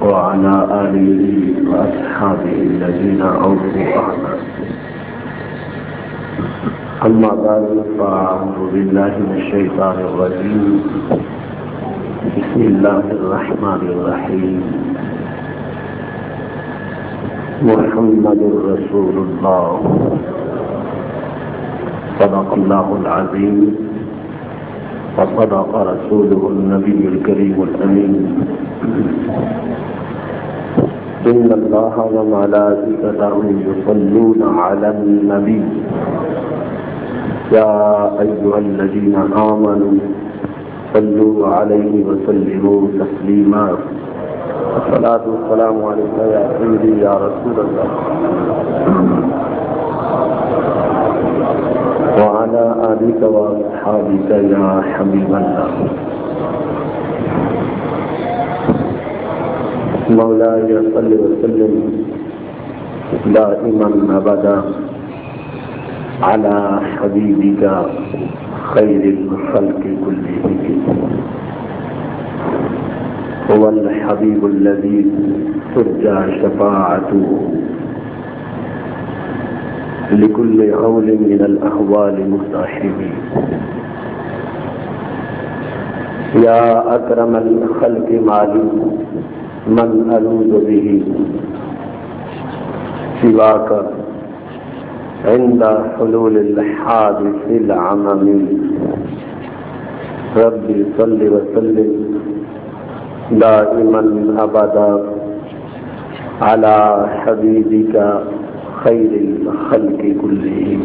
وعلى آله وأصحابه الذين أوفوا أعمالهم. أما بعد فأعوذ بالله من الشيطان الرجيم. بسم الله الرحمن الرحيم. محمد رسول الله صدق الله العظيم وصدق رسوله النبي الكريم الأمين. إن الله وملائكته يصلون على النبي يا أيها الذين آمنوا صلوا عليه وسلموا تسليما. الصلاة والسلام عليك يا سيدي يا رسول الله وعلى آلك وأصحابك يا حبيب الله. مولاي صل وسلم دائما أبدا على حبيبك خير الخلق كلهم. هو الحبيب الذي ترجى شفاعته لكل هول من الأهوال مصاحب. يا أكرم الخلق مالي من ألوذ به سواك عند حلول الحادث العمم. ربي صل وسلم دائما أبدا على حبيبك خير الخلق كلهم.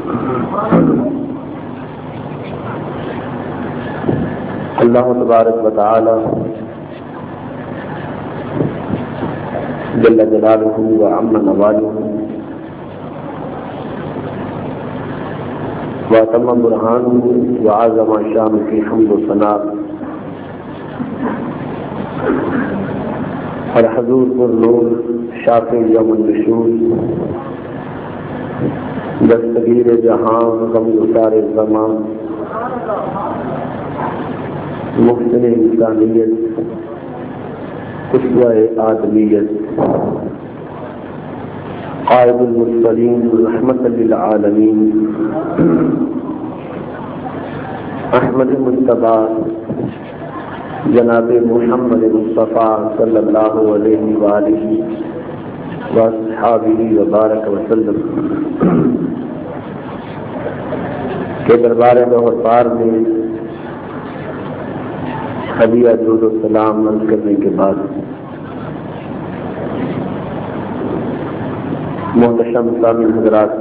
اللہ تبارک و تعالی جل جلالہ وعم نوالہ وتم برہانہ وعظم شان کی حمد و ثنا اور حضور پر نور شافع یوم النشور دستگیر جہاں غم گسار زمان محسن انسانیت اسوہ آدمیت قائد المرسلین رحمت للعالمین احمد مجتبی جناب محمد مصطفیٰ صلی اللہ علیہ وآلہ واصحابہ وبارک وسلم کے دربار غفار میں حدیہ درود و سلام عرض کرنے کے بعد محتشم سامعین حضرات،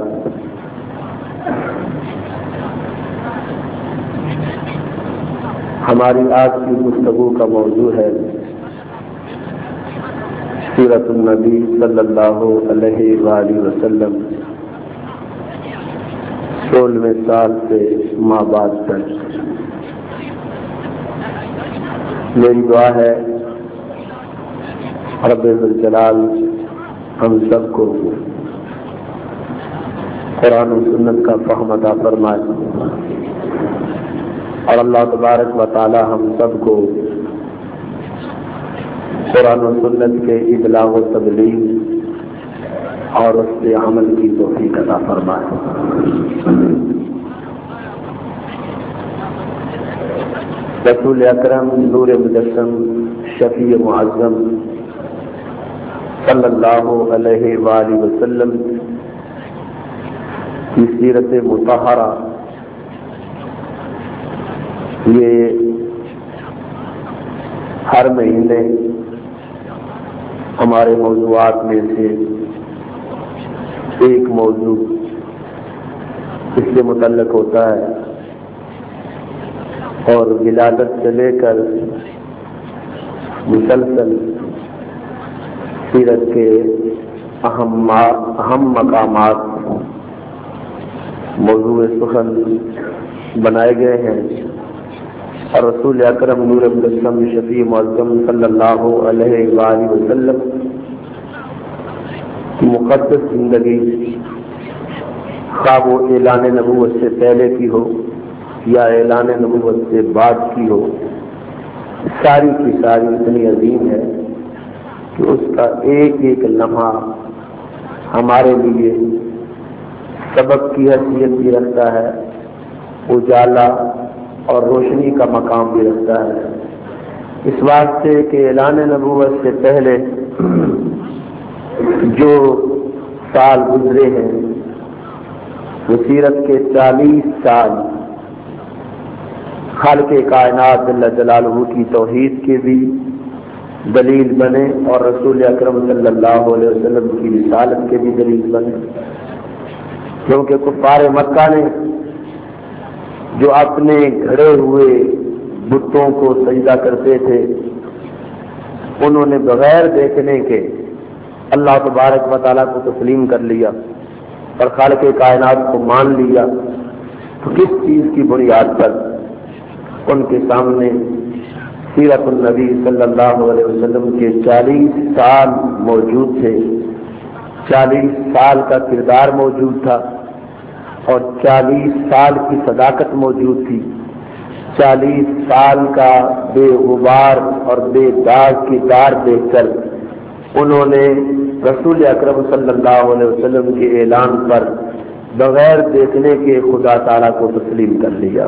ہماری آج کی گفتگو کا موضوع ہے سیرت النبی صلی اللہ علیہ وآلہ وسلم 16ویں سال سے ماہ بعد تک. میری دعا ہے رب ذوالجلال ہم سب کو قرآن و سنت کا فہم عطا فرمائے اور اللہ تبارک و تعالی ہم سب کو قرآن و سنت کے ابلاغ و تبلیغ اور اس کے عمل کی توفیق عطا فرمائے. رسول اکرم نور مجسم شفیع معظم صلی اللہ علیہ وآلہ وسلم کی سیرت مطہرہ یہ ہر مہینے ہمارے موضوعات میں سے ایک موضوع اس سے متعلق ہوتا ہے اور ولادت سے لے کر مسلسل سیرت کے اہم مقامات موضوع سخن بنائے گئے ہیں اور رسول اکرم نور مجسم شفیع معظم صلی اللہ علیہ وآلہ وسلم کی مقدس زندگی خواہ وہ اعلان نبوت سے پہلے کی ہو یا اعلان نبوت سے بعد کی ہو، ساری کی ساری اتنی عظیم ہے کہ کا ایک ایک لمحہ ہمارے لیے سبق کی حیثیت بھی رکھتا ہے، اجالا اور روشنی کا مقام بھی رکھتا ہے۔ اس واسطے کہ اعلان نبوت سے پہلے جو سال گزرے ہیں وہ سیرت کے 40 سال خالق کائنات جل جلالہ کی توحید کے بھی دلیل بنے اور رسول اکرم صلی اللہ علیہ وسلم کی رسالت کے بھی دلیل بنے، کیونکہ کفار مکہ نے جو اپنے گھڑے ہوئے بتوں کو سجدہ کرتے تھے، انہوں نے بغیر دیکھنے کے اللہ تبارک و تعالیٰ کو تسلیم کر لیا اور خالق کائنات کو مان لیا، تو کس چیز کی بنیاد پر؟ ان کے سامنے سیرت النبی صلی اللہ علیہ وسلم کے 40 سال موجود تھے، 40 سال کا کردار موجود تھا اور 40 سال کی صداقت موجود تھی، 40 سال کا بے غبار اور بے داغ کردار دیکھ کر انہوں نے رسول اکرم صلی اللہ علیہ وسلم کے اعلان پر بغیر دیکھنے کے خدا تعالیٰ کو تسلیم کر لیا۔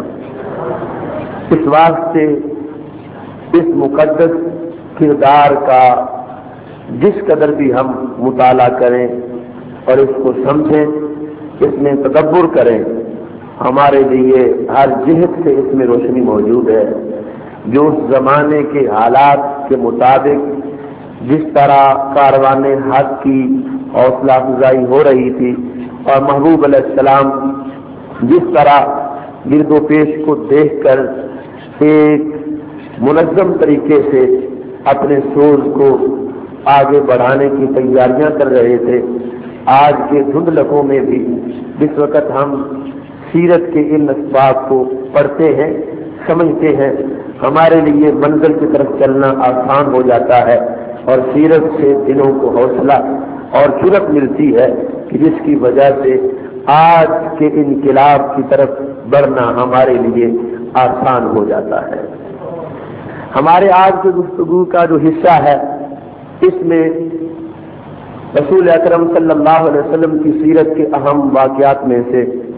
اس واسطے اس مقدس کردار کا جس قدر بھی ہم مطالعہ کریں اور اس کو سمجھیں، اس میں تدبر کریں، ہمارے لیے ہر جہت سے اس میں روشنی موجود ہے۔ جو اس زمانے کے حالات کے مطابق جس طرح کاروان حق کی حوصلہ افزائی ہو رہی تھی اور محبوب علیہ السلام جس طرح گرد و پیش کو دیکھ کر ایک منظم طریقے سے اپنے سوز کو آگے بڑھانے کی تیاریاں کر رہے تھے، آج کے دھندلکوں میں بھی جس وقت ہم سیرت کے ان اسباب کو پڑھتے ہیں، سمجھتے ہیں، ہمارے لیے منزل کی طرف چلنا آسان ہو جاتا ہے اور سیرت سے دلوں کو حوصلہ اور جرأت ملتی ہے کہ جس کی وجہ سے آج کے انقلاب کی طرف بڑھنا ہمارے لیے آسان ہو جاتا ہے۔ ہمارے آج کے گفتگو کا جو حصہ ہے، اس میں رسول اکرم صلی اللہ علیہ وسلم کی سیرت کے اہم واقعات میں سے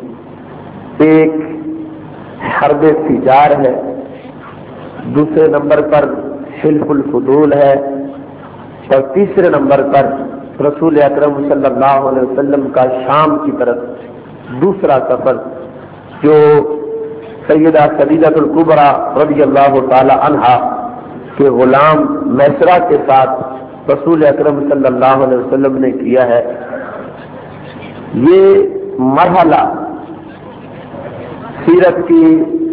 ایک حرب فجار ہے، دوسرے نمبر پر حلف الفضول ہے اور تیسرے نمبر پر رسول اکرم صلی اللہ علیہ وسلم کا شام کی طرف دوسرا سفر، جو سیدہ خدیجہ الکبریٰ رضی اللہ تعالی عنہا کے غلام میسرہ کے ساتھ رسول اکرم صلی اللہ علیہ وسلم نے کیا ہے۔ یہ مرحلہ سیرت کی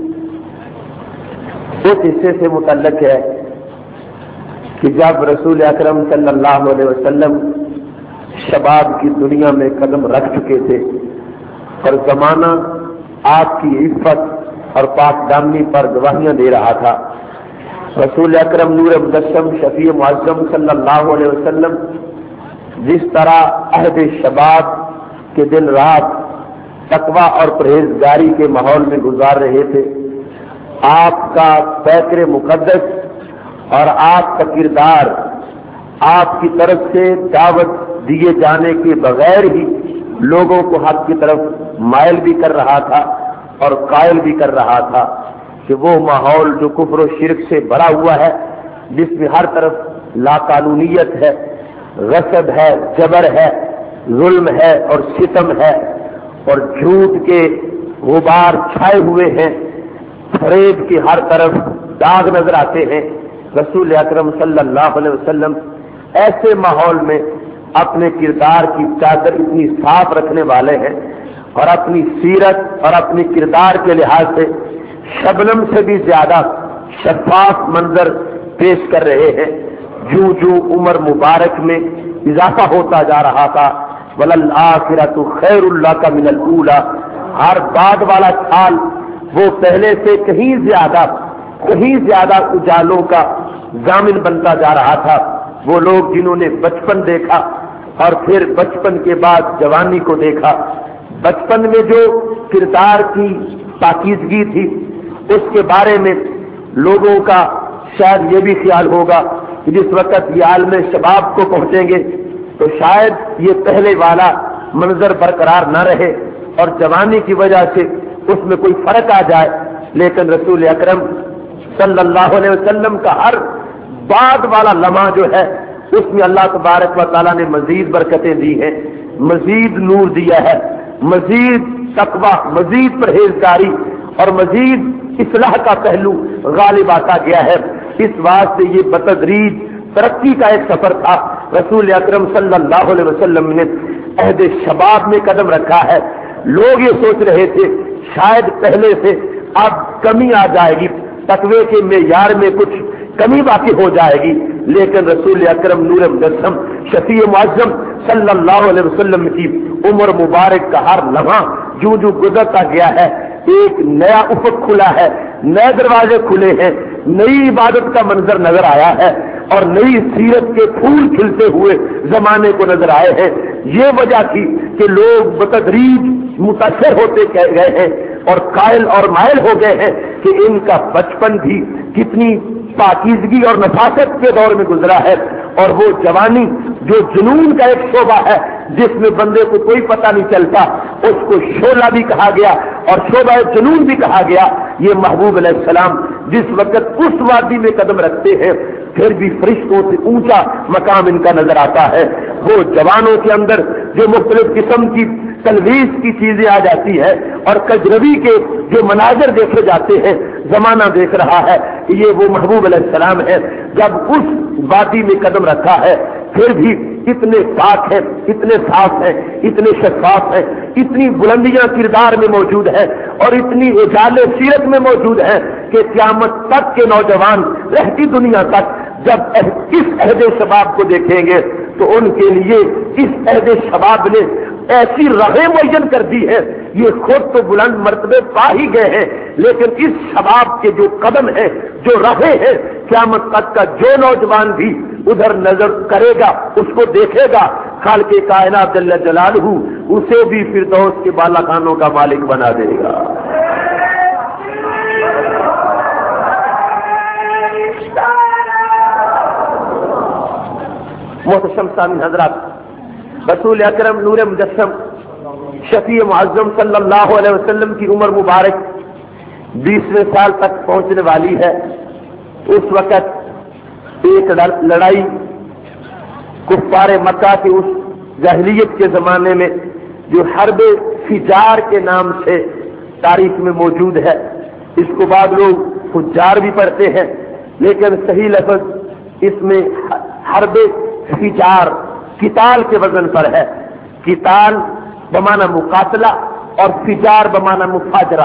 اس حصے سے متعلق ہے کہ جب رسول اکرم صلی اللہ علیہ وسلم شباب کی دنیا میں قدم رکھ چکے تھے اور زمانہ آپ کی عفت اور پاک دامنی پر گواہیاں دے رہا تھا۔ رسول اکرم نور مجسم شفیع معظم صلی اللہ علیہ وسلم جس طرح عہد شباب کے دن رات تقویٰ اور پرہیزگاری کے ماحول میں گزار رہے تھے، آپ کا پیکر مقدس اور آپ کا کردار آپ کی طرف سے دعوت دیے جانے کے بغیر ہی لوگوں کو حق کی طرف مائل بھی کر رہا تھا اور قائل بھی کر رہا تھا کہ وہ ماحول جو کفر و شرک سے بھرا ہوا ہے، جس میں ہر طرف لاقانونیت ہے، غصب ہے، جبر ہے، ظلم ہے اور ستم ہے اور جھوٹ کے غبار چھائے ہوئے ہیں، فریب کی ہر طرف داغ نظر آتے ہیں، رسول اکرم صلی اللہ علیہ وسلم ایسے ماحول میں اپنے کردار کی چادر اتنی صاف رکھنے والے ہیں اور اپنی سیرت اور اپنی کردار کے لحاظ سے شبنم سے بھی زیادہ شفاف منظر پیش کر رہے ہیں۔ جو جو عمر مبارک میں اضافہ ہوتا جا رہا تھا، وَلَلْآخِرَةُ خَيْرٌ لَكَ مِنَ الْأُولَى، ہر بعد والا سال وہ پہلے سے کہیں زیادہ اجالوں کا ضامن بنتا جا رہا تھا۔ وہ لوگ جنہوں نے بچپن دیکھا اور پھر بچپن کے بعد جوانی کو دیکھا، بچپن میں جو کردار کی پاکیزگی تھی اس کے بارے میں لوگوں کا شاید یہ بھی خیال ہوگا کہ جس وقت یہ عالم شباب کو پہنچیں گے تو شاید یہ پہلے والا منظر برقرار نہ رہے اور جوانی کی وجہ سے اس میں کوئی فرق آ جائے، لیکن رسول اکرم صلی اللہ علیہ وسلم کا ہر بعد والا لمحہ جو ہے اس میں اللہ تبارک و تعالیٰ نے مزید برکتیں دی ہیں، مزید نور دیا ہے، مزید تقویٰ، مزید پرہیزگاری اور مزید اصلاح کا پہلو غالب آتا گیا ہے۔ اس واسطے یہ بتدریج ترقی کا ایک سفر تھا۔ رسول اکرم صلی اللہ علیہ وسلم نے عہد شباب میں قدم رکھا ہے۔ لوگ یہ سوچ رہے تھے شاید پہلے سے اب کمی آ جائے گی، تقوی کے معیار میں کچھ کمی باقی ہو جائے گی، لیکن رسول اکرم نور مجسم شفیع معظم صلی اللہ علیہ وسلم کی عمر مبارک کا ہر لمحہ جو جو گزرتا گیا ہے ایک نیا افق کھلا ہے، نئے دروازے کھلے ہیں، نئی عبادت کا منظر نظر آیا ہے اور نئی سیرت کے پھول کھلتے ہوئے زمانے کو نظر آئے ہیں۔ یہ وجہ تھی کہ لوگ بتدریج متاثر ہوتے گئے ہیں اور قائل اور مائل ہو گئے ہیں کہ ان کا بچپن بھی کتنی پاکیزگی اور نفاست کے دور میں گزرا ہے، اور وہ جوانی جو جنون کا ایک شعبہ ہے جس میں بندے کو کوئی پتہ نہیں چلتا، اس کو شعلہ بھی کہا گیا اور شعبہ جنون بھی کہا گیا۔ یہ محبوب علیہ السلام جس وقت اس وادی میں قدم رکھتے ہیں پھر بھی فرشتوں سے اونچا مقام ان کا نظر آتا ہے۔ وہ جوانوں کے اندر جو مختلف قسم کی تلویز کی چیزیں آ جاتی ہے اور کجروی کے جو مناظر دیکھے جاتے ہیں، زمانہ دیکھ رہا ہے کہ یہ وہ محبوب علیہ السلام ہے۔ جب اس وادی میں قدم رکھا ہے پھر بھی اتنے پاک ہیں، اتنے صاف ہیں، اتنے شفاف ہیں، اتنی بلندیاں کردار میں موجود ہیں اور اتنی اجال سیرت میں موجود ہیں کہ قیامت تک کے نوجوان رہتی دنیا تک جب اس عہد شباب کو دیکھیں گے تو ان کے لیے اس عہد شباب نے ایسی راہیں معین کر دی ہے، یہ خود تو بلند مرتبے پا ہی گئے ہیں، لیکن اس شباب کے جو قدم ہیں، جو راہیں ہیں، قیامت تک کا جو نوجوان بھی ادھر نظر کرے گا اس کو دیکھے گا، خالق کائنات جل جلالہ اسے بھی فردوس کے بالا خانوں کا مالک بنا دے گا۔ محتشم سامعین حضرات، رسول اکرم نور مجسم شفیع معظم صلی اللہ علیہ وسلم کی عمر مبارک 20ویں سال تک پہنچنے والی ہے۔ اس وقت ایک لڑائی کفار مکہ کے اس جاہلیت کے زمانے میں جو حرب فجار کے نام سے تاریخ میں موجود ہے، اس کو بعض لوگ فجار بھی پڑھتے ہیں، لیکن صحیح لفظ اس میں حرب فجار قتال کے وزن پر ہے۔ قتال بمعنی مقاتلہ اور فجار بمعنی مفاجرہ۔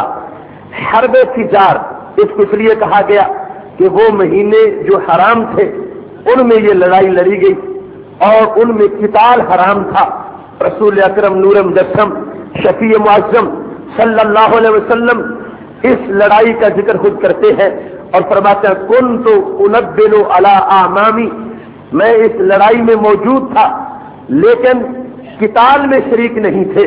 حرب فجار اس کو اس لیے کہا گیا کہ وہ مہینے جو حرام تھے ان میں یہ لڑائی لڑی گئی اور ان میں قتال حرام تھا۔ رسول اکرم نور مجسم شفیع معظم صلی اللہ علیہ وسلم اس لڑائی کا ذکر خود کرتے ہیں اور فرماتے ہیں کنت انبل علی اعمامی، میں اس لڑائی میں موجود تھا لیکن قتال میں شریک نہیں تھے۔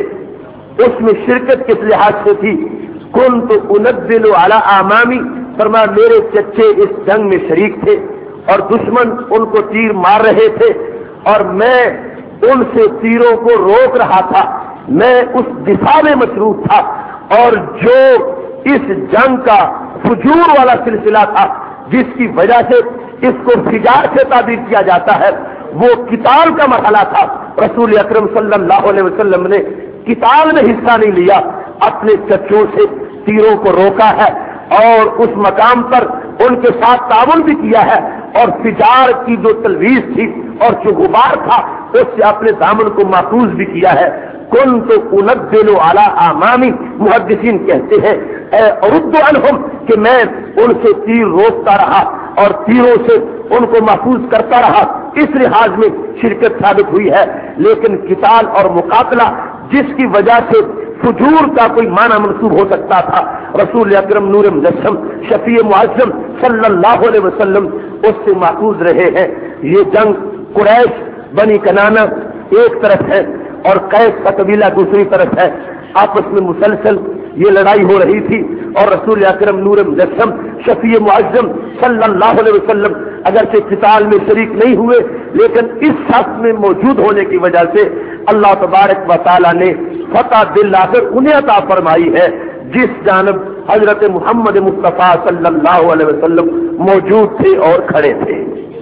اس میں شرکت کس لحاظ سے تھی؟ کنت انبل علی اعمامی، فرمایا میرے چچے اس جنگ میں شریک تھے اور دشمن ان کو تیر مار رہے تھے اور میں ان سے تیروں کو روک رہا تھا، میں اس دفاع میں مصروف تھا۔ اور جو اس جنگ کا فجور والا سلسلہ تھا جس کی وجہ سے اس کو فجار سے تعبیر کیا جاتا ہے، وہ قتال کا مرحلہ تھا۔ رسول اکرم صلی اللہ علیہ وسلم نے قتال میں حصہ نہیں لیا، اپنے چچوں سے تیروں کو روکا ہے اور اس مقام پر ان کے ساتھ تعاون بھی کیا ہے اور فجار کی جو تلویز تھی اور جو غبار تھا اس سے اپنے دامن کو محفوظ بھی کیا ہے۔ کنت انبل علی اعمامی، محدثین کہتے ہیں اے ارد عنہم، کہ میں ان سے تیر روکتا رہا اور تیروں سے ان کو محفوظ کرتا رہا، اس لحاظ میں شرکت ثابت ہوئی ہے۔ لیکن قتال اور مقاتلہ جس کی وجہ سے فجور کا کوئی معنی منسوب ہو سکتا تھا، رسول اکرم نور مجسم شفیع معظم صلی اللہ علیہ وسلم اس سے محفوظ رہے ہیں۔ یہ جنگ قریش بنی کنانہ ایک طرف ہے اور قیس کا قبیلہ دوسری طرف ہے، آپس میں مسلسل یہ لڑائی ہو رہی تھی اور رسول اکرم نور مجسم شفیع معظم صلی اللہ علیہ وسلم اگرچہ قتال میں شریک نہیں ہوئے، لیکن اس صف میں موجود ہونے کی وجہ سے اللہ تبارک و تعالیٰ نے فتح دل آخر انہیں عطا فرمائی ہے جس جانب حضرت محمد مصطفیٰ صلی اللہ علیہ وسلم موجود تھے اور کھڑے تھے۔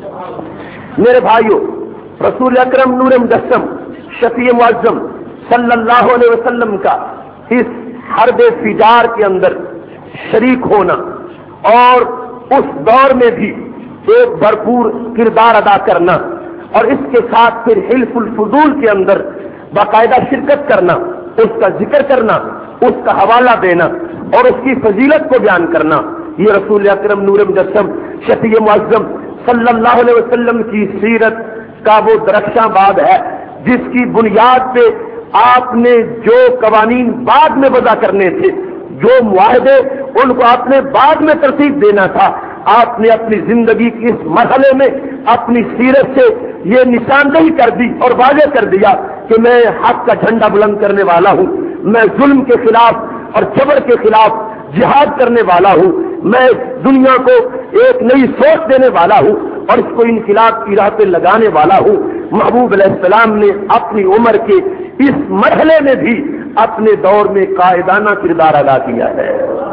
میرے بھائیوں، رسول اکرم نور مجسم شفیع معظم صلی اللہ علیہ وسلم کا اس حرب فجار کے اندر شریک ہونا اور اس دور میں بھی ایک بھرپور کردار ادا کرنا اور اس کے ساتھ پھر حلف الفضول کے اندر باقاعدہ شرکت کرنا، اس کا ذکر کرنا، اس کا حوالہ دینا اور اس کی فضیلت کو بیان کرنا، یہ رسول اکرم نور مجسم شفیع معظم صلی اللہ علیہ وسلم کی سیرت کا وہ درخشاں باب ہے جس کی بنیاد پہ آپ نے جو قوانین بعد میں وضع کرنے تھے، جو معاہدے ان کو آپ نے بعد میں ترتیب دینا تھا، آپ نے اپنی زندگی کے اس مرحلے میں اپنی سیرت سے یہ نشاندہی کر دی اور واضح کر دیا کہ میں حق کا جھنڈا بلند کرنے والا ہوں، میں ظلم کے خلاف اور جبر کے خلاف جہاد کرنے والا ہوں، میں دنیا کو ایک نئی سوچ دینے والا ہوں اور اس کو انقلاب کی راہ پہ لگانے والا ہوں۔ محبوب علیہ السلام نے اپنی عمر کے اس مرحلے میں بھی اپنے دور میں قائدانہ کردار ادا کیا ہے۔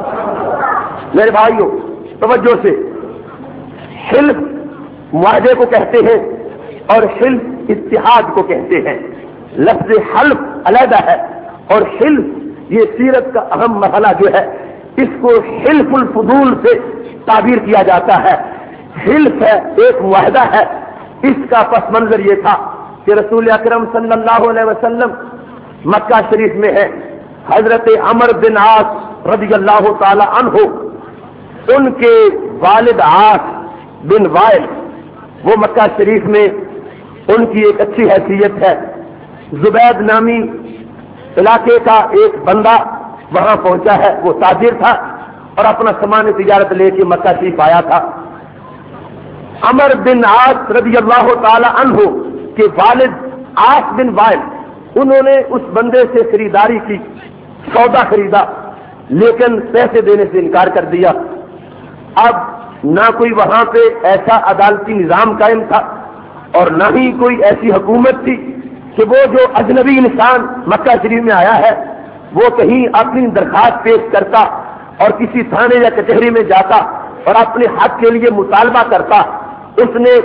میرے بھائیوں، توجہ سے، حلف معاہدے کو کہتے ہیں اور حلف اتحاد کو کہتے ہیں۔ لفظ حلف علیحدہ ہے اور حلف یہ سیرت کا اہم مرحلہ جو ہے اس کو حلف الفضول سے تعبیر کیا جاتا ہے۔ حلف ہے، ایک معاہدہ ہے۔ اس کا پس منظر یہ تھا کہ رسول اکرم صلی اللہ علیہ وسلم مکہ شریف میں ہے، حضرت عمر بن عاص رضی اللہ تعالی عنہ، ان کے والد عاص بن وائل، وہ مکہ شریف میں ان کی ایک اچھی حیثیت ہے۔ زبید نامی علاقے کا ایک بندہ وہاں پہنچا ہے، وہ تاجر تھا اور اپنا سامان تجارت لے کے مکہ شریف آیا تھا۔ عمر بن عاص رضی اللہ تعالی عنہ کے والد عاص بن وائل، انہوں نے اس بندے سے خریداری کی، سودا خریدا، لیکن پیسے دینے سے انکار کر دیا۔ اب نہ کوئی وہاں پہ ایسا عدالتی نظام قائم تھا اور نہ ہی کوئی ایسی حکومت تھی کہ وہ جو اجنبی انسان مکہ شریف میں آیا ہے وہ کہیں اپنی درخواست پیش کرتا اور کسی تھانے یا کچہری میں جاتا اور اپنے حق کے لیے مطالبہ کرتا۔ اس نے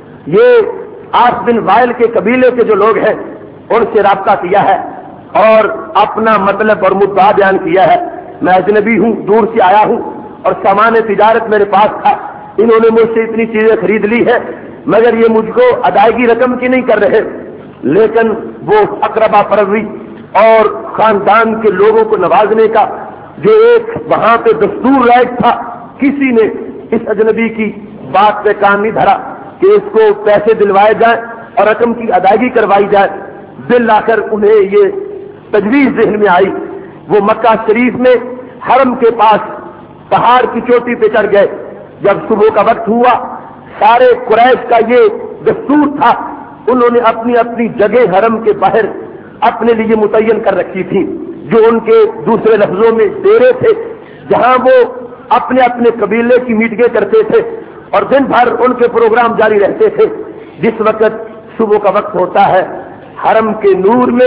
یہ عاص بن وائل کے قبیلے کے جو لوگ ہیں ان سے رابطہ کیا ہے اور اپنا مطلب اور مدعا بیان کیا ہے، میں اجنبی ہوں، دور سے آیا ہوں اور سامان تجارت میرے پاس تھا، انہوں نے مجھ سے اتنی چیزیں خرید لی ہے مگر یہ مجھ کو ادائیگی رقم کی نہیں کر رہے، لیکن وہ اقربا پروری اور خاندان کے لوگوں کو نوازنے کا جو ایک وہاں پہ دستور رائج تھا، کسی نے اس اجنبی کی بات پہ کان نہیں دھرا کہ اس کو پیسے دلوائے جائیں اور رقم کی ادائیگی کروائی جائے۔ بالآخر انہیں یہ تجویز ذہن میں آئی، وہ مکہ شریف میں حرم کے پاس پہاڑ کی چوٹی پہ چڑھ گئے۔ جب صبح کا وقت ہوا، سارے قریش کا یہ دستور تھا، انہوں نے اپنی اپنی جگہ حرم کے باہر اپنے لیے متعین کر رکھی تھی، جو ان کے دوسرے لفظوں میں ڈیرے تھے، جہاں وہ اپنے اپنے قبیلے کی میٹنگیں کرتے تھے اور دن بھر ان کے پروگرام جاری رہتے تھے۔ جس وقت صبح کا وقت ہوتا ہے، حرم کے نور میں،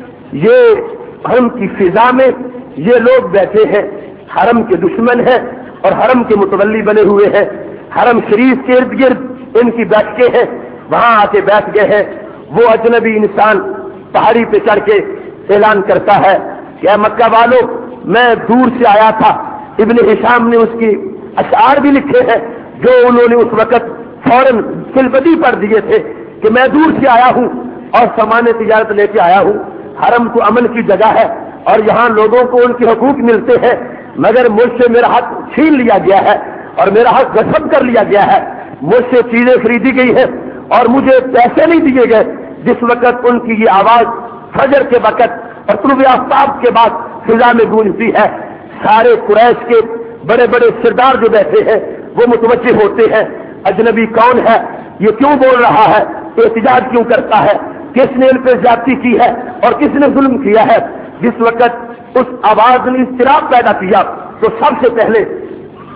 یہ حرم کی فضا میں یہ لوگ بیٹھے ہیں، حرم کے دشمن ہیں اور حرم کے متولی بنے ہوئے ہیں، حرم شریف کے ارد گرد ان کی بیٹھکیں ہیں، وہاں آ کے بیٹھ گئے ہیں۔ وہ اجنبی انسان پہاڑی پہ چڑھ کے اعلان کرتا ہے کہ اے مکہ والو، میں دور سے آیا تھا۔ ابن ہشام نے اس کی اشعار بھی لکھے ہیں جو انہوں نے اس وقت فوراً فلبدی پڑھ دیے تھے کہ میں دور سے آیا ہوں اور سامان تجارت لے کے آیا ہوں۔ حرم تو امن کی جگہ ہے اور یہاں لوگوں کو ان کے حقوق ملتے ہیں، مگر مجھ سے میرا حق چھین لیا گیا ہے اور میرا حق غصب کر لیا گیا ہے، مجھ سے چیزیں خریدی گئی ہیں اور مجھے پیسے نہیں دیے گئے۔ جس وقت ان کی یہ آواز فجر کے وقت اور طلوع آفتاب کے بعد فضا میں گونجتی ہے، سارے قریش کے بڑے بڑے سردار جو بیٹھے ہیں وہ متوجہ ہوتے ہیں، اجنبی کون ہے، یہ کیوں بول رہا ہے، احتجاج کیوں کرتا ہے، کس نے ان پہ زیادتی کی ہے اور کس نے ظلم کیا ہے۔ جس وقت اس آواز نے اضطراب پیدا کیا تو سب سے پہلے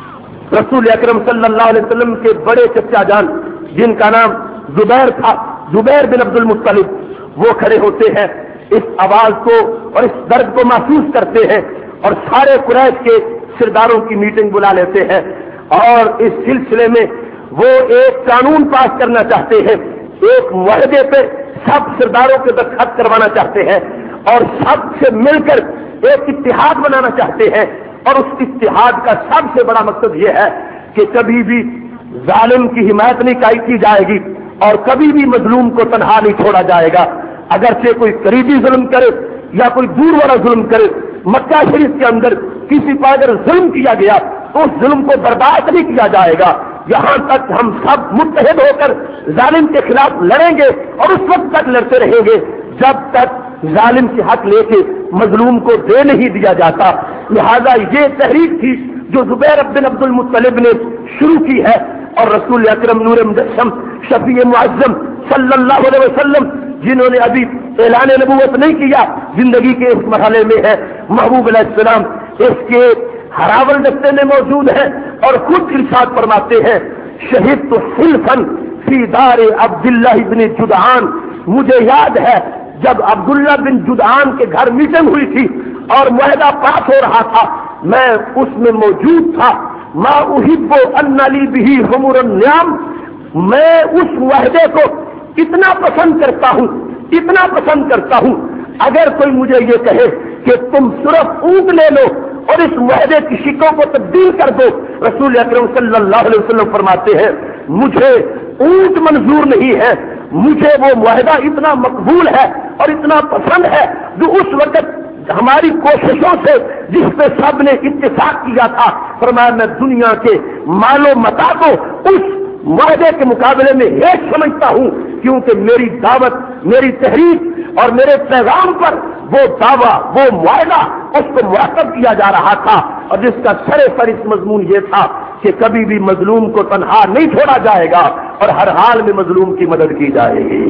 رسول اکرم صلی اللہ علیہ وسلم کے بڑے چچا جان جن کا نام زبیر تھا، زبیر بن عبد المطلب، وہ کھڑے ہوتے ہیں، اس آواز کو اور اس درد کو محسوس کرتے ہیں اور سارے قریش کے سرداروں کی میٹنگ بلا لیتے ہیں اور اس سلسلے میں وہ ایک قانون پاس کرنا چاہتے ہیں، ایک معاہدے پہ سب سرداروں کے دستخط کروانا چاہتے ہیں اور سب سے مل کر ایک اتحاد بنانا چاہتے ہیں، اور اس اتحاد کا سب سے بڑا مقصد یہ ہے کہ کبھی بھی ظالم کی حمایت نہیں کی جائے گی اور کبھی بھی مظلوم کو تنہا نہیں چھوڑا جائے گا، اگرچہ کوئی قریبی ظلم کرے یا کوئی دور والا ظلم کرے۔ مکہ شریف کے اندر کسی پر اگر ظلم کیا گیا تو اس ظلم کو برداشت نہیں کیا جائے گا، یہاں تک ہم سب متحد ہو کر ظالم کے خلاف لڑیں گے اور اس وقت تک لڑتے رہیں گے جب تک ظالم سے حق لے کے مظلوم کو دے نہیں دیا جاتا۔ لہذا یہ تحریک تھی جو زبیر بن عبد المطلب نے شروع کی ہے، اور رسول اکرم نور مجسم شفیع معظم صلی اللہ علیہ وسلم جنہوں نے ابھی اعلان نبوت نہیں کیا، زندگی کے اس مرحلے میں ہے، محبوب علیہ السلام اس کے ہراول دستے میں موجود ہیں اور خود ارشاد فرماتے ہیں، شہدت حلفا فی دار عبداللہ بن جدعان، مجھے یاد ہے جب عبداللہ بن جدعان کے گھر میٹنگ ہوئی تھی اور معاہدہ پاس ہو رہا تھا، میں اس میں موجود تھا، ما احب ان لی بہ حمر النعم، میں اس معاہدے کو اتنا پسند کرتا ہوں، اتنا پسند کرتا ہوں، اگر کوئی مجھے یہ کہے کہ تم صرف اونٹ لے لو اور اس معاہدے کی شکوں کو تبدیل کر دو، رسول اکرم صلی اللہ علیہ وسلم فرماتے ہیں مجھے اونٹ منظور نہیں ہے، مجھے وہ معاہدہ اتنا مقبول ہے اور اتنا پسند ہے جو اس وقت ہماری کوششوں سے جس پہ سب نے اتفاق کیا تھا، فرمایا میں دنیا کے مال و متاع کو اس معاہدے کے مقابلے میں ہیچ سمجھتا ہوں، کیونکہ میری دعوت، میری تحریک اور میرے پیغام پر وہ دعویٰ، وہ معاہدہ اس کو مرتب کیا جا رہا تھا، اور جس کا سر فہرست مضمون یہ تھا کہ کبھی بھی مظلوم کو تنہا نہیں چھوڑا جائے گا اور ہر حال میں مظلوم کی مدد کی جائے گی۔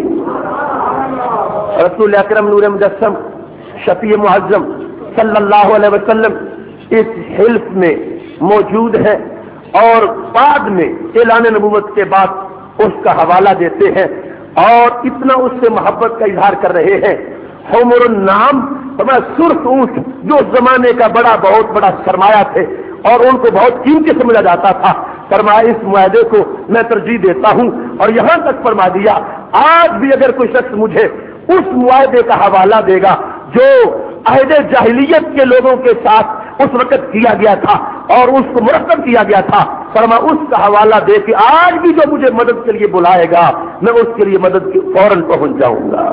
رسول اکرم نور مجسم شفیع معظم صلی اللہ علیہ وسلم اس حلف میں موجود ہے اور بعد میں اعلان نبوت کے بعد اس کا حوالہ دیتے ہیں اور اتنا اس سے محبت کا اظہار کر رہے ہیں۔ حمر النعم سرخ اونٹ جو اس زمانے کا بہت بڑا سرمایہ تھے اور ان کو بہت قیمتی سمجھا جاتا تھا، فرمایا اس معاہدے کو میں ترجیح دیتا ہوں، اور یہاں تک فرما دیا آج بھی اگر کوئی شخص مجھے اس معاہدے کا حوالہ دے گا جو عہد جاہلیت کے لوگوں کے ساتھ اس وقت کیا گیا تھا اور اس کو مرتب کیا گیا تھا، فرمایا اس کا حوالہ دے کے آج بھی جو مجھے مدد کے لیے بلائے گا میں اس کے لیے مدد کی فوراً پہنچ جاؤں گا۔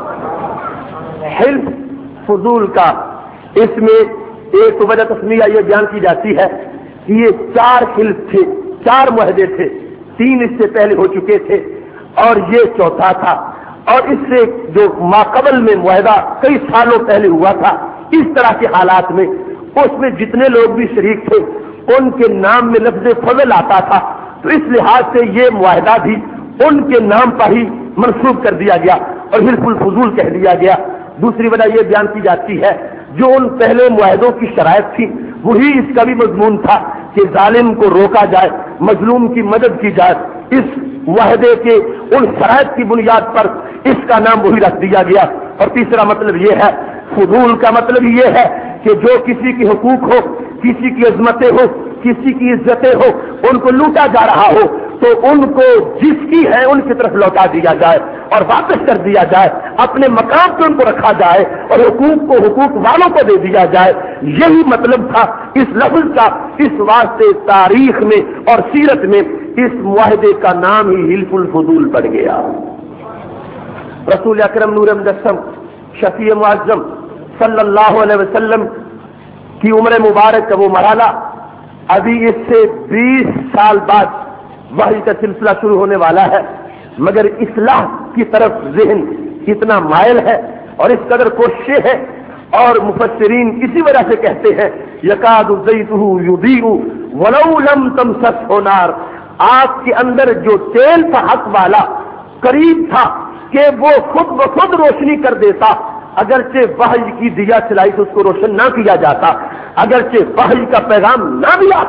حلف فضول کا اس میں ایک وجہ تسمیہ یہ بیان کی جاتی ہے کہ یہ 4 حلف تھے، 4 معاہدے تھے، 3 اس سے پہلے ہو چکے تھے اور یہ چوتھا تھا، اور اس سے جو ماقبل میں معاہدہ کئی سالوں پہلے ہوا تھا اس طرح کے حالات میں اس میں جتنے لوگ بھی شریک تھے ان کے نام میں لفظ فضل آتا تھا، تو اس لحاظ سے یہ معاہدہ بھی ان کے نام پر ہی منسوب کر دیا گیا اور حلف الفضول کہہ دیا گیا۔ دوسری وجہ یہ بیان کی جاتی ہے جو ان پہلے معاہدوں کی شرائط تھی وہی اس کا بھی مضمون تھا کہ ظالم کو روکا جائے، مظلوم کی مدد کی جائے، اس معاہدے کے ان شرائط کی بنیاد پر اس کا نام وہی رکھ دیا گیا۔ اور تیسرا مطلب یہ ہے، فضول کا مطلب یہ ہے کہ جو کسی کی حقوق ہو، کسی کی عظمتیں ہو، کسی کی عزتیں ہو، ان کو لوٹا جا رہا ہو تو ان کو جس کی ہے ان کی طرف لوٹا دیا جائے اور واپس کر دیا جائے، اپنے مقام پہ ان کو رکھا جائے اور حقوق کو حقوق والوں کو دے دیا جائے۔ یہی مطلب تھا اس لفظ کا، اس واسطے تاریخ میں اور سیرت میں اس معاہدے کا نام ہی حلف الفضول پڑ گیا۔ رسول اکرم نور مجسم شفیع معظم صلی اللہ علیہ وسلم کی عمر مبارک کا وہ مرحلہ ابھی اس سے 20 سال بعد وحی کا سلسلہ شروع ہونے والا ہے، مگر اصلاح کی طرف ذہن اتنا مائل ہے اور اس قدر کوششیں ہیں، اور مفسرین اسی وجہ سے کہتے ہیں یکاد زیتہ یضیء ولو لم تمسسہ نار، آگ کے اندر جو تیل تھا حق والا قریب تھا کہ وہ خود بخود روشنی کر دیتا، اگرچہ وحی کی دیا چلائی تو اس کو روشن نہ کیا جاتا، اگرچہ وحی کا پیغام نہ بھی آتا،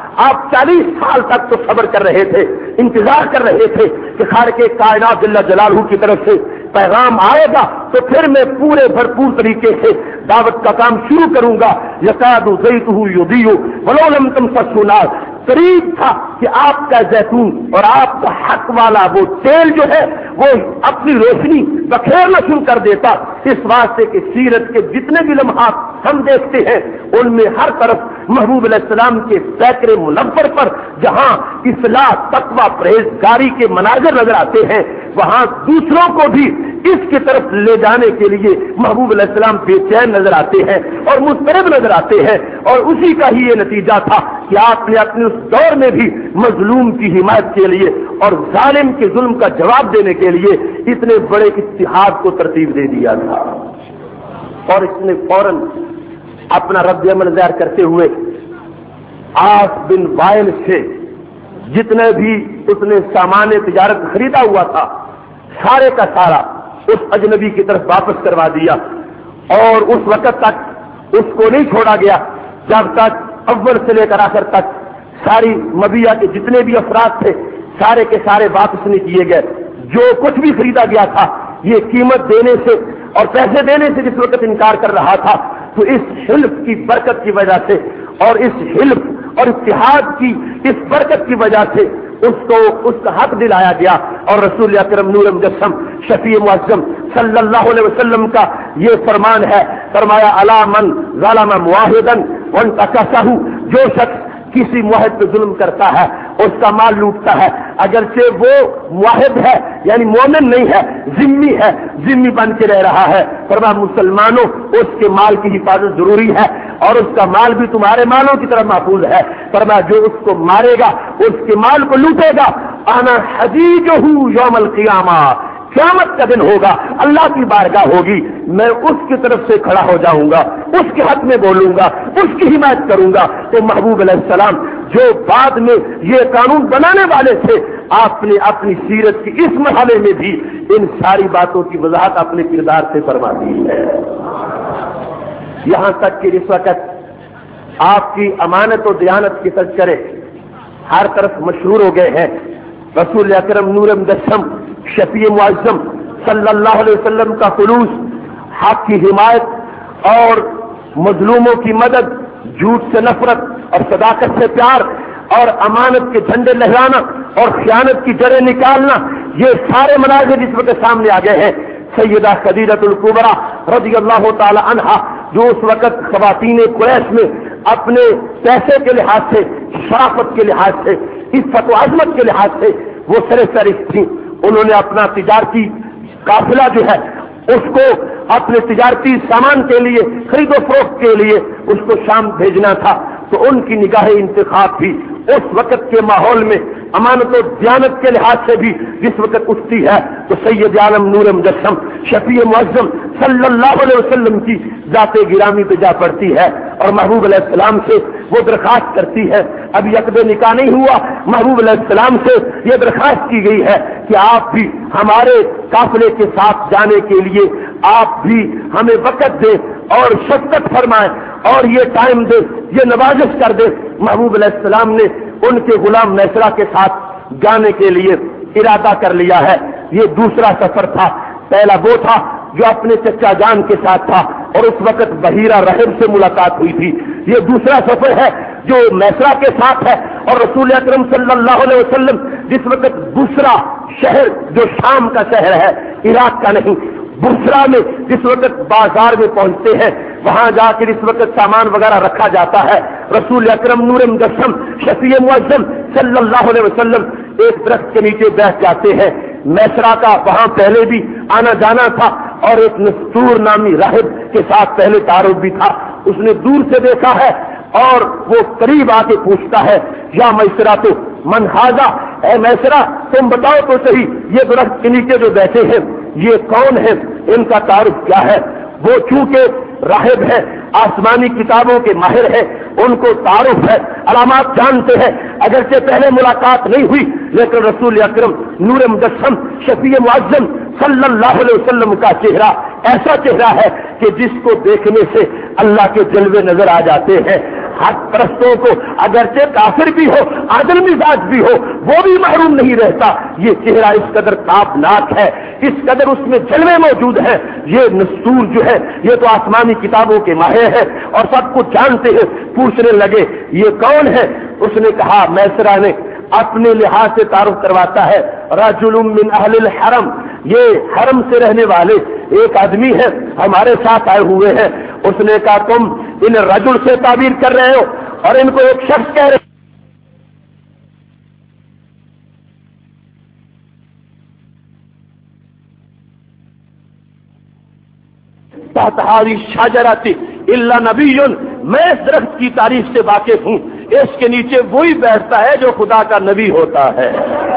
آپ 40 سال تک تو صبر کر رہے تھے، انتظار کر رہے تھے کہ خالق کائنات جل جلالہ کی طرف سے پیغام آئے گا تو پھر میں پورے بھرپور طریقے سے دعوت کا کام شروع کروں گا. یکاد زیتہ یضیء ولو لم تمسسہ نار، قریب تھا کہ آپ کا زیتون اور آپ کا حق والا وہ تیل جو ہے وہ اپنی روشنی بکھیرنا شروع کر دیتا. اس واسطے کہ سیرت کے جتنے بھی لمحات ہم دیکھتے ہیں ان میں ہر طرف محبوب علیہ السلام کے سیکرے منور پر جہاں اصلاح، تقویٰ، پرہیزگاری کے مناظر نظر آتے ہیں، وہاں دوسروں کو بھی اس کی طرف لے جانے کے لیے محبوب علیہ السلام بے چین نظر آتے ہیں اور مضطرب نظر آتے ہیں. اور اسی کا ہی یہ نتیجہ تھا کہ آپ نے اپنے اس دور میں بھی مظلوم کی حمایت کے لیے اور ظالم کے ظلم کا جواب دینے کے لیے اتنے بڑے اتحاد کو ترتیب دے دیا تھا. اور اس نے فوراً اپنا رد عمل ظاہر کرتے ہوئے عاص بن وائل سے جتنے بھی اس نے سامان تجارت خریدا ہوا تھا سارے کا سارا اس اجنبی کی طرف واپس کروا دیا. اور اس وقت تک اس کو نہیں چھوڑا گیا جب تک اول سے لے کر آخر تک ساری مبیہ کے جتنے بھی افراد تھے سارے کے سارے واپس نہیں کیے گئے. جو کچھ بھی خریدا گیا تھا یہ قیمت دینے سے اور پیسے دینے سے جس وقت انکار کر رہا تھا تو اس حلف کی برکت کی وجہ سے اور اس حلف اور اتحاد کی اس برکت کی وجہ سے اس کو اس کا حق دلایا گیا. اور رسول اکرم نور مجسم شفیع معظم صلی اللہ علیہ وسلم کا یہ فرمان ہے، فرمایا الا من ظلم معاہدا وانتکسہ، جو شخص کسی معاہد پہ ظلم کرتا ہے اس کا مال لوٹتا ہے اگرچہ وہ معاہد ہے یعنی مومن نہیں ہے، ذمہ ہے، ذمہ بن کے رہ رہا ہے، فرمایا مسلمانوں اس کے مال کی حفاظت ضروری ہے اور اس کا مال بھی تمہارے مالوں کی طرح محفوظ ہے. فرمایا جو اس کو مارے گا اس کے مال کو لوٹے گا انا حجیجہ یوم القیامہ، قیامت کا دن ہوگا، اللہ کی بارگاہ ہوگی، میں اس کی طرف سے کھڑا ہو جاؤں گا، اس کے حق میں بولوں گا، اس کی حمایت کروں گا. تو محبوب علیہ السلام جو بعد میں یہ قانون بنانے والے تھے آپ نے اپنی سیرت کی اس مرحلے میں بھی ان ساری باتوں کی وضاحت اپنے کردار سے فرما دی ہے. یہاں تک کہ اس وقت آپ کی امانت و دیانت کے تذکرے ہر طرف مشہور ہو گئے ہیں. رسول اکرم نور مجسم شفیع معظم صلی اللہ علیہ وسلم کا خلوص، حق کی حمایت اور مظلوموں کی مدد، جھوٹ سے نفرت اور صداقت سے پیار اور امانت کے جھنڈے لہرانا اور خیانت کی جڑیں نکالنا، یہ سارے مناظر اس وقت سامنے آ گئے ہیں. سیدہ خدیجہ الکبریٰ رضی اللہ تعالی عنہا جو اس وقت خواتین قریش میں اپنے پیسے کے لحاظ سے، شرافت کے لحاظ سے، عزت و عظمت کے لحاظ سے وہ سر فہرست تھیں، انہوں نے اپنا تجارتی قافلہ جو ہے اس کو اپنے تجارتی سامان کے لیے، خرید و فروخت کے لیے اس کو شام بھیجنا تھا. تو ان کی نگاہ انتخاب بھی اس وقت کے ماحول میں امانت و دیانت کے لحاظ سے بھی جس وقت اٹھتی ہے تو سید عالم نور مجسم شفیع معظم صلی اللہ علیہ وسلم کی ذات گرامی پہ جا پڑتی ہے اور محبوب علیہ السلام سے وہ درخواست کرتی ہے. ابھی عقد نکاح نہیں ہوا، محبوب علیہ السلام سے یہ درخواست کی گئی ہے کہ آپ بھی ہمارے قافلے کے ساتھ جانے کے لیے آپ بھی ہمیں وقت دیں اور شفقت فرمائیں اور یہ ٹائم دے، یہ نوازش کر دے. محبوب علیہ السلام نے ان کے غلام میسرہ کے ساتھ جانے کے لیے ارادہ کر لیا ہے. یہ دوسرا سفر تھا. پہلا وہ تھا جو اپنے چچا جان کے ساتھ تھا اور اس وقت بحیرہ رحب سے ملاقات ہوئی تھی. یہ دوسرا سفر ہے جو میسرہ کے ساتھ ہے اور رسول اکرم صلی اللہ علیہ وسلم جس وقت بصرہ شہر جو شام کا شہر ہے، عراق کا نہیں، بصرہ میں جس وقت بازار میں پہنچتے ہیں وہاں جا کے جس وقت سامان وغیرہ رکھا جاتا ہے، رسول اکرم نور مجسم شفیع معظم صلی اللہ علیہ وسلم ایک درخت کے نیچے بیٹھ جاتے ہیں. میسرہ کا وہاں پہلے بھی آنا جانا تھا اور ایک نستور نامی راہب کے ساتھ پہلے تعارف بھی تھا. اس نے دور سے دیکھا ہے اور وہ قریب آ کے پوچھتا ہے یا میسرہ تو من ہاذا، اے میسرہ تم بتاؤ تو صحیح یہ درخت کے نیچے جو بیٹھے ہیں یہ کون ہے، ان کا تعارف کیا ہے. وہ چونکہ راہب ہے، آسمانی کتابوں کے ماہر ہے، ان کو تعارف ہے، علامات جانتے ہیں. اگرچہ پہلے ملاقات نہیں ہوئی لیکن رسول اکرم نور مجسم شفیع معظم صلی اللہ علیہ وسلم کا چہرہ ایسا چہرہ ہے کہ جس کو دیکھنے سے اللہ کے جلوے نظر آ جاتے ہیں. حق پرستوں کو اگرچہ کافر بھی ہو، عادل مزاج بھی ہو، وہ بھی محروم نہیں رہتا۔ یہ چہرہ اس قدر تابناک ہے، اس قدر اس میں جلوے موجود ہیں۔ یہ نسور جو ہے یہ تو آسمانی کتابوں کے ماہر ہے اور سب کچھ جانتے ہیں۔ پوچھنے لگے یہ کون ہے؟ اس نے کہا میسرہ نے اپنے لحاظ سے تعارف کرواتا ہے، رجل من اہل الحرم، یہ حرم سے رہنے والے ایک آدمی ہے، ہمارے ساتھ آئے ہوئے ہیں۔ اس نے کہا تم ان رجل سے تعبیر کر رہے ہو اور ان کو ایک شخص کہہ رہے تحتہاری شاجراتی الا نبی، میں اس درخت کی تعریف سے واقف ہوں، اس کے نیچے وہی بیٹھتا ہے جو خدا کا نبی ہوتا ہے۔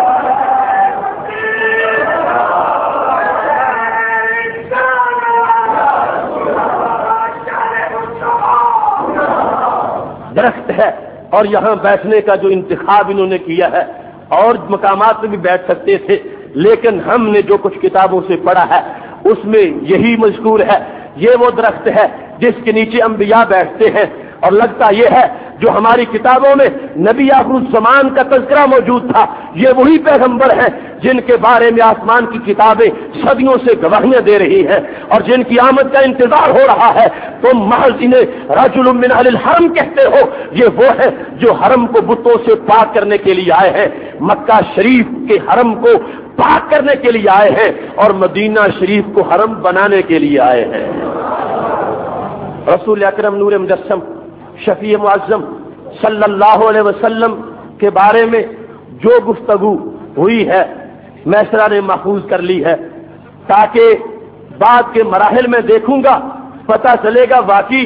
درخت ہے اور یہاں بیٹھنے کا جو انتخاب انہوں نے کیا ہے، اور مقامات میں بھی بیٹھ سکتے تھے، لیکن ہم نے جو کچھ کتابوں سے پڑھا ہے اس میں یہی مذکور ہے۔ یہ وہ درخت ہے جس کے نیچے انبیاء بیٹھتے ہیں، اور لگتا یہ ہے جو ہماری کتابوں میں نبی آخر الزمان کا تذکرہ موجود تھا، یہ وہی پیغمبر ہیں جن کے بارے میں آسمان کی کتابیں صدیوں سے گواہیاں دے رہی ہیں اور جن کی آمد کا انتظار ہو رہا ہے۔ تم محض انہیں رجل من اہل الحرم کہتے ہو، یہ وہ ہے جو حرم کو بتوں سے پاک کرنے کے لیے آئے ہیں، مکہ شریف کے حرم کو پاک کرنے کے لیے آئے ہیں اور مدینہ شریف کو حرم بنانے کے لیے آئے ہیں۔ رسول اکرم نور مجسم شفیع معظم صلی اللہ علیہ وسلم کے بارے میں جو گفتگو ہوئی ہے میسرہ نے محفوظ کر لی ہے، تاکہ بعد کے مراحل میں دیکھوں گا پتہ چلے گا واقعی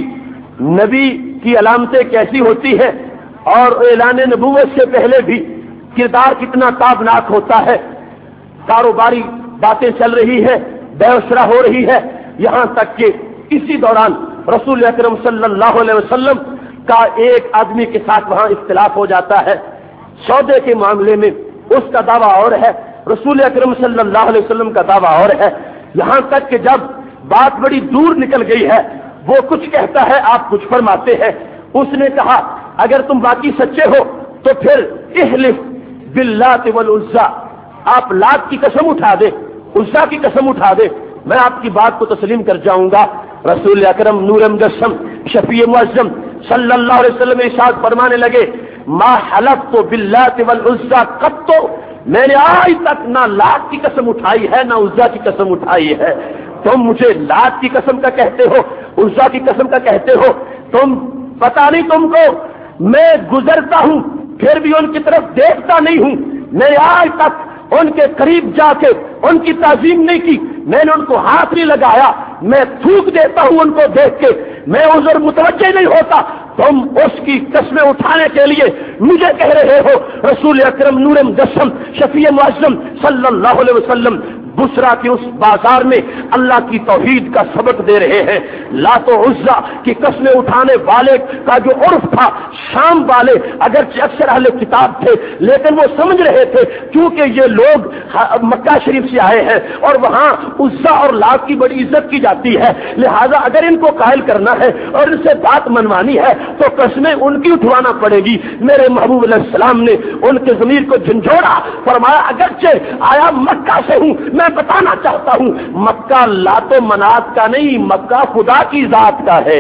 نبی کی علامتیں کیسی ہوتی ہیں، اور اعلان نبوت سے پہلے بھی کردار کتنا تابناک ہوتا ہے۔ کاروباری باتیں چل رہی ہے، بے و شرح ہو رہی ہے، یہاں تک کہ اسی دوران رسول اکرم صلی اللہ علیہ وسلم کا ایک آدمی کے ساتھ وہاں اختلاف ہو جاتا ہے، سودے کے معاملے میں اس کا دعویٰ اور ہے، رسول اکرم صلی اللہ علیہ وسلم کا دعویٰ اور ہے، یہاں تک کہ جب بات بڑی دور نکل گئی ہے، وہ کچھ کہتا ہے آپ کچھ فرماتے ہیں۔ اس نے کہا اگر تم باقی سچے ہو تو پھر احلف باللات والعزیٰ، آپ لات کی قسم اٹھا دے، عزیٰ کی قسم اٹھا دے، میں آپ کی بات کو تسلیم کر جاؤں گا۔ رسول اکرم نور مجسم شفیع معظم صلی اللہ علیہ وسلم ارشاد فرمانے لگے ما حلفت باللات والعزیٰ قط، میں نے آج تک نہ لات کی قسم اٹھائی ہے نہ عزیٰ کی قسم اٹھائی ہے۔ تم مجھے لات کی قسم کا کہتے ہو، عزیٰ کی قسم کا کہتے ہو، تم پتہ نہیں تم کو میں گزرتا ہوں پھر بھی ان کی طرف دیکھتا نہیں ہوں، میں نے آج تک ان کے قریب جا کے ان کی تعظیم نہیں کی، میں نے ان کو ہاتھ نہیں لگایا، میں تھوک دیتا ہوں ان کو دیکھ کے، میں عذر متوجہ نہیں ہوتا، تم اس کی قسمیں اٹھانے کے لیے مجھے کہہ رہے ہو۔ رسول اکرم نور مجسم شفیع معظم صلی اللہ علیہ وسلم بسرا کے اس بازار میں اللہ کی توحید کا سبق دے رہے ہیں۔ لات و عزیٰ کی قسمیں اٹھانے والے کا جو عرف تھا، شام والے اگرچہ اکثر اہل کتاب تھے لیکن وہ سمجھ رہے تھے کیونکہ یہ لوگ مکہ شریف سے آئے ہیں اور وہاں عزیٰ اور لات کی بڑی عزت کی جاتی ہے، لہذا اگر ان کو قائل کرنا ہے اور ان سے بات منوانی ہے تو قسمیں ان کی اٹھوانا پڑے گی۔ میرے محبوب علیہ السلام نے ان کے ضمیر کو جھنجھوڑا، فرمایا اگرچہ آیا مکہ سے ہوں، میں بتانا چاہتا ہوں مکہ لات و منات کا نہیں، مکہ خدا کی ذات کا ہے۔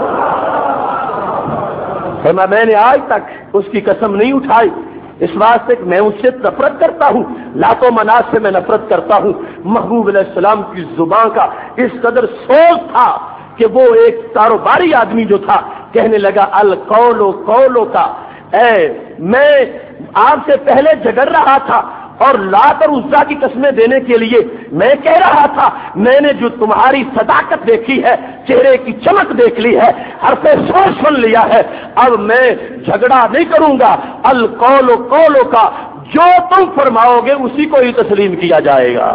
میں نے آج تک اس کی قسم نہیں اٹھائی، اس واسطے کہ میں اس سے نفرت کرتا ہوں، لات و منات سے میں نفرت کرتا ہوں۔ محبوب علیہ السلام کی زبان کا اس قدر سوز تھا کہ وہ ایک کاروباری آدمی جو تھا کہنے لگا القول قولو کا، اے میں آپ سے پہلے جھگڑ رہا تھا اور لات اور عزیٰ کی قسمیں دینے کے لیے میں کہہ رہا تھا، میں نے جو تمہاری صداقت دیکھی ہے، چہرے کی چمک دیکھ لی ہے، حرف سوچ سن لیا ہے، اب میں جھگڑا نہیں کروں گا۔ القول قولو کا، جو تم فرماؤ گے اسی کو ہی تسلیم کیا جائے گا۔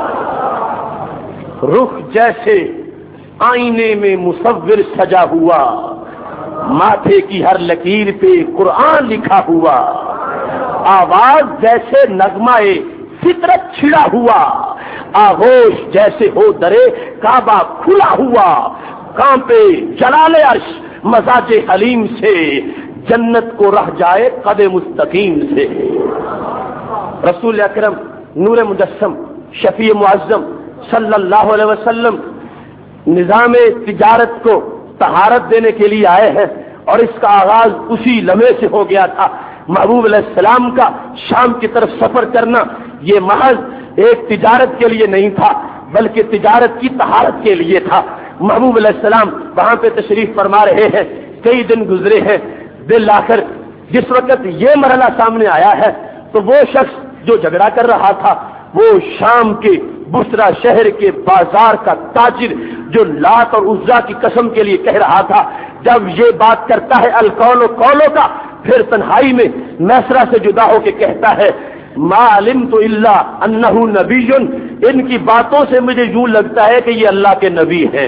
رخ جیسے آئینے میں مصور سجا ہوا، ماتھے کی ہر لکیر پہ قرآن لکھا ہوا، آواز جیسے نغمہ فطرت چھڑا ہوا، آغوش جیسے ہو درے کعبہ کھلا ہوا، کانپے جلال عرش مزاج حلیم سے، جنت کو رہ جائے قد مستقیم سے۔ رسول اکرم نور مجسم شفیع معظم صلی اللہ علیہ وسلم نظام تجارت کو طہارت دینے کے لیے آئے ہیں، اور اس کا آغاز اسی لمحے سے ہو گیا تھا۔ محبوب علیہ السلام کا شام کی طرف سفر کرنا یہ محض ایک تجارت کے لیے نہیں تھا، بلکہ تجارت کی طہارت کے لیے تھا۔ محبوب علیہ السلام وہاں پہ تشریف فرما رہے ہیں، کئی دن گزرے ہیں، دل آخر جس وقت یہ مرحلہ سامنے آیا ہے تو وہ شخص جو جھگڑا کر رہا تھا وہ شام کے بصرہ شہر کے بازار کا تاجر جو لات اور عزا کی قسم کے لیے کہہ رہا تھا، جب یہ بات کرتا ہے القول و قولوں کا، پھر تنہائی میں میسرہ سے جدا ہو کے کہتا ہے ما علمت الا انہ نبی، ان کی باتوں سے مجھے یوں لگتا ہے کہ یہ اللہ کے نبی ہیں،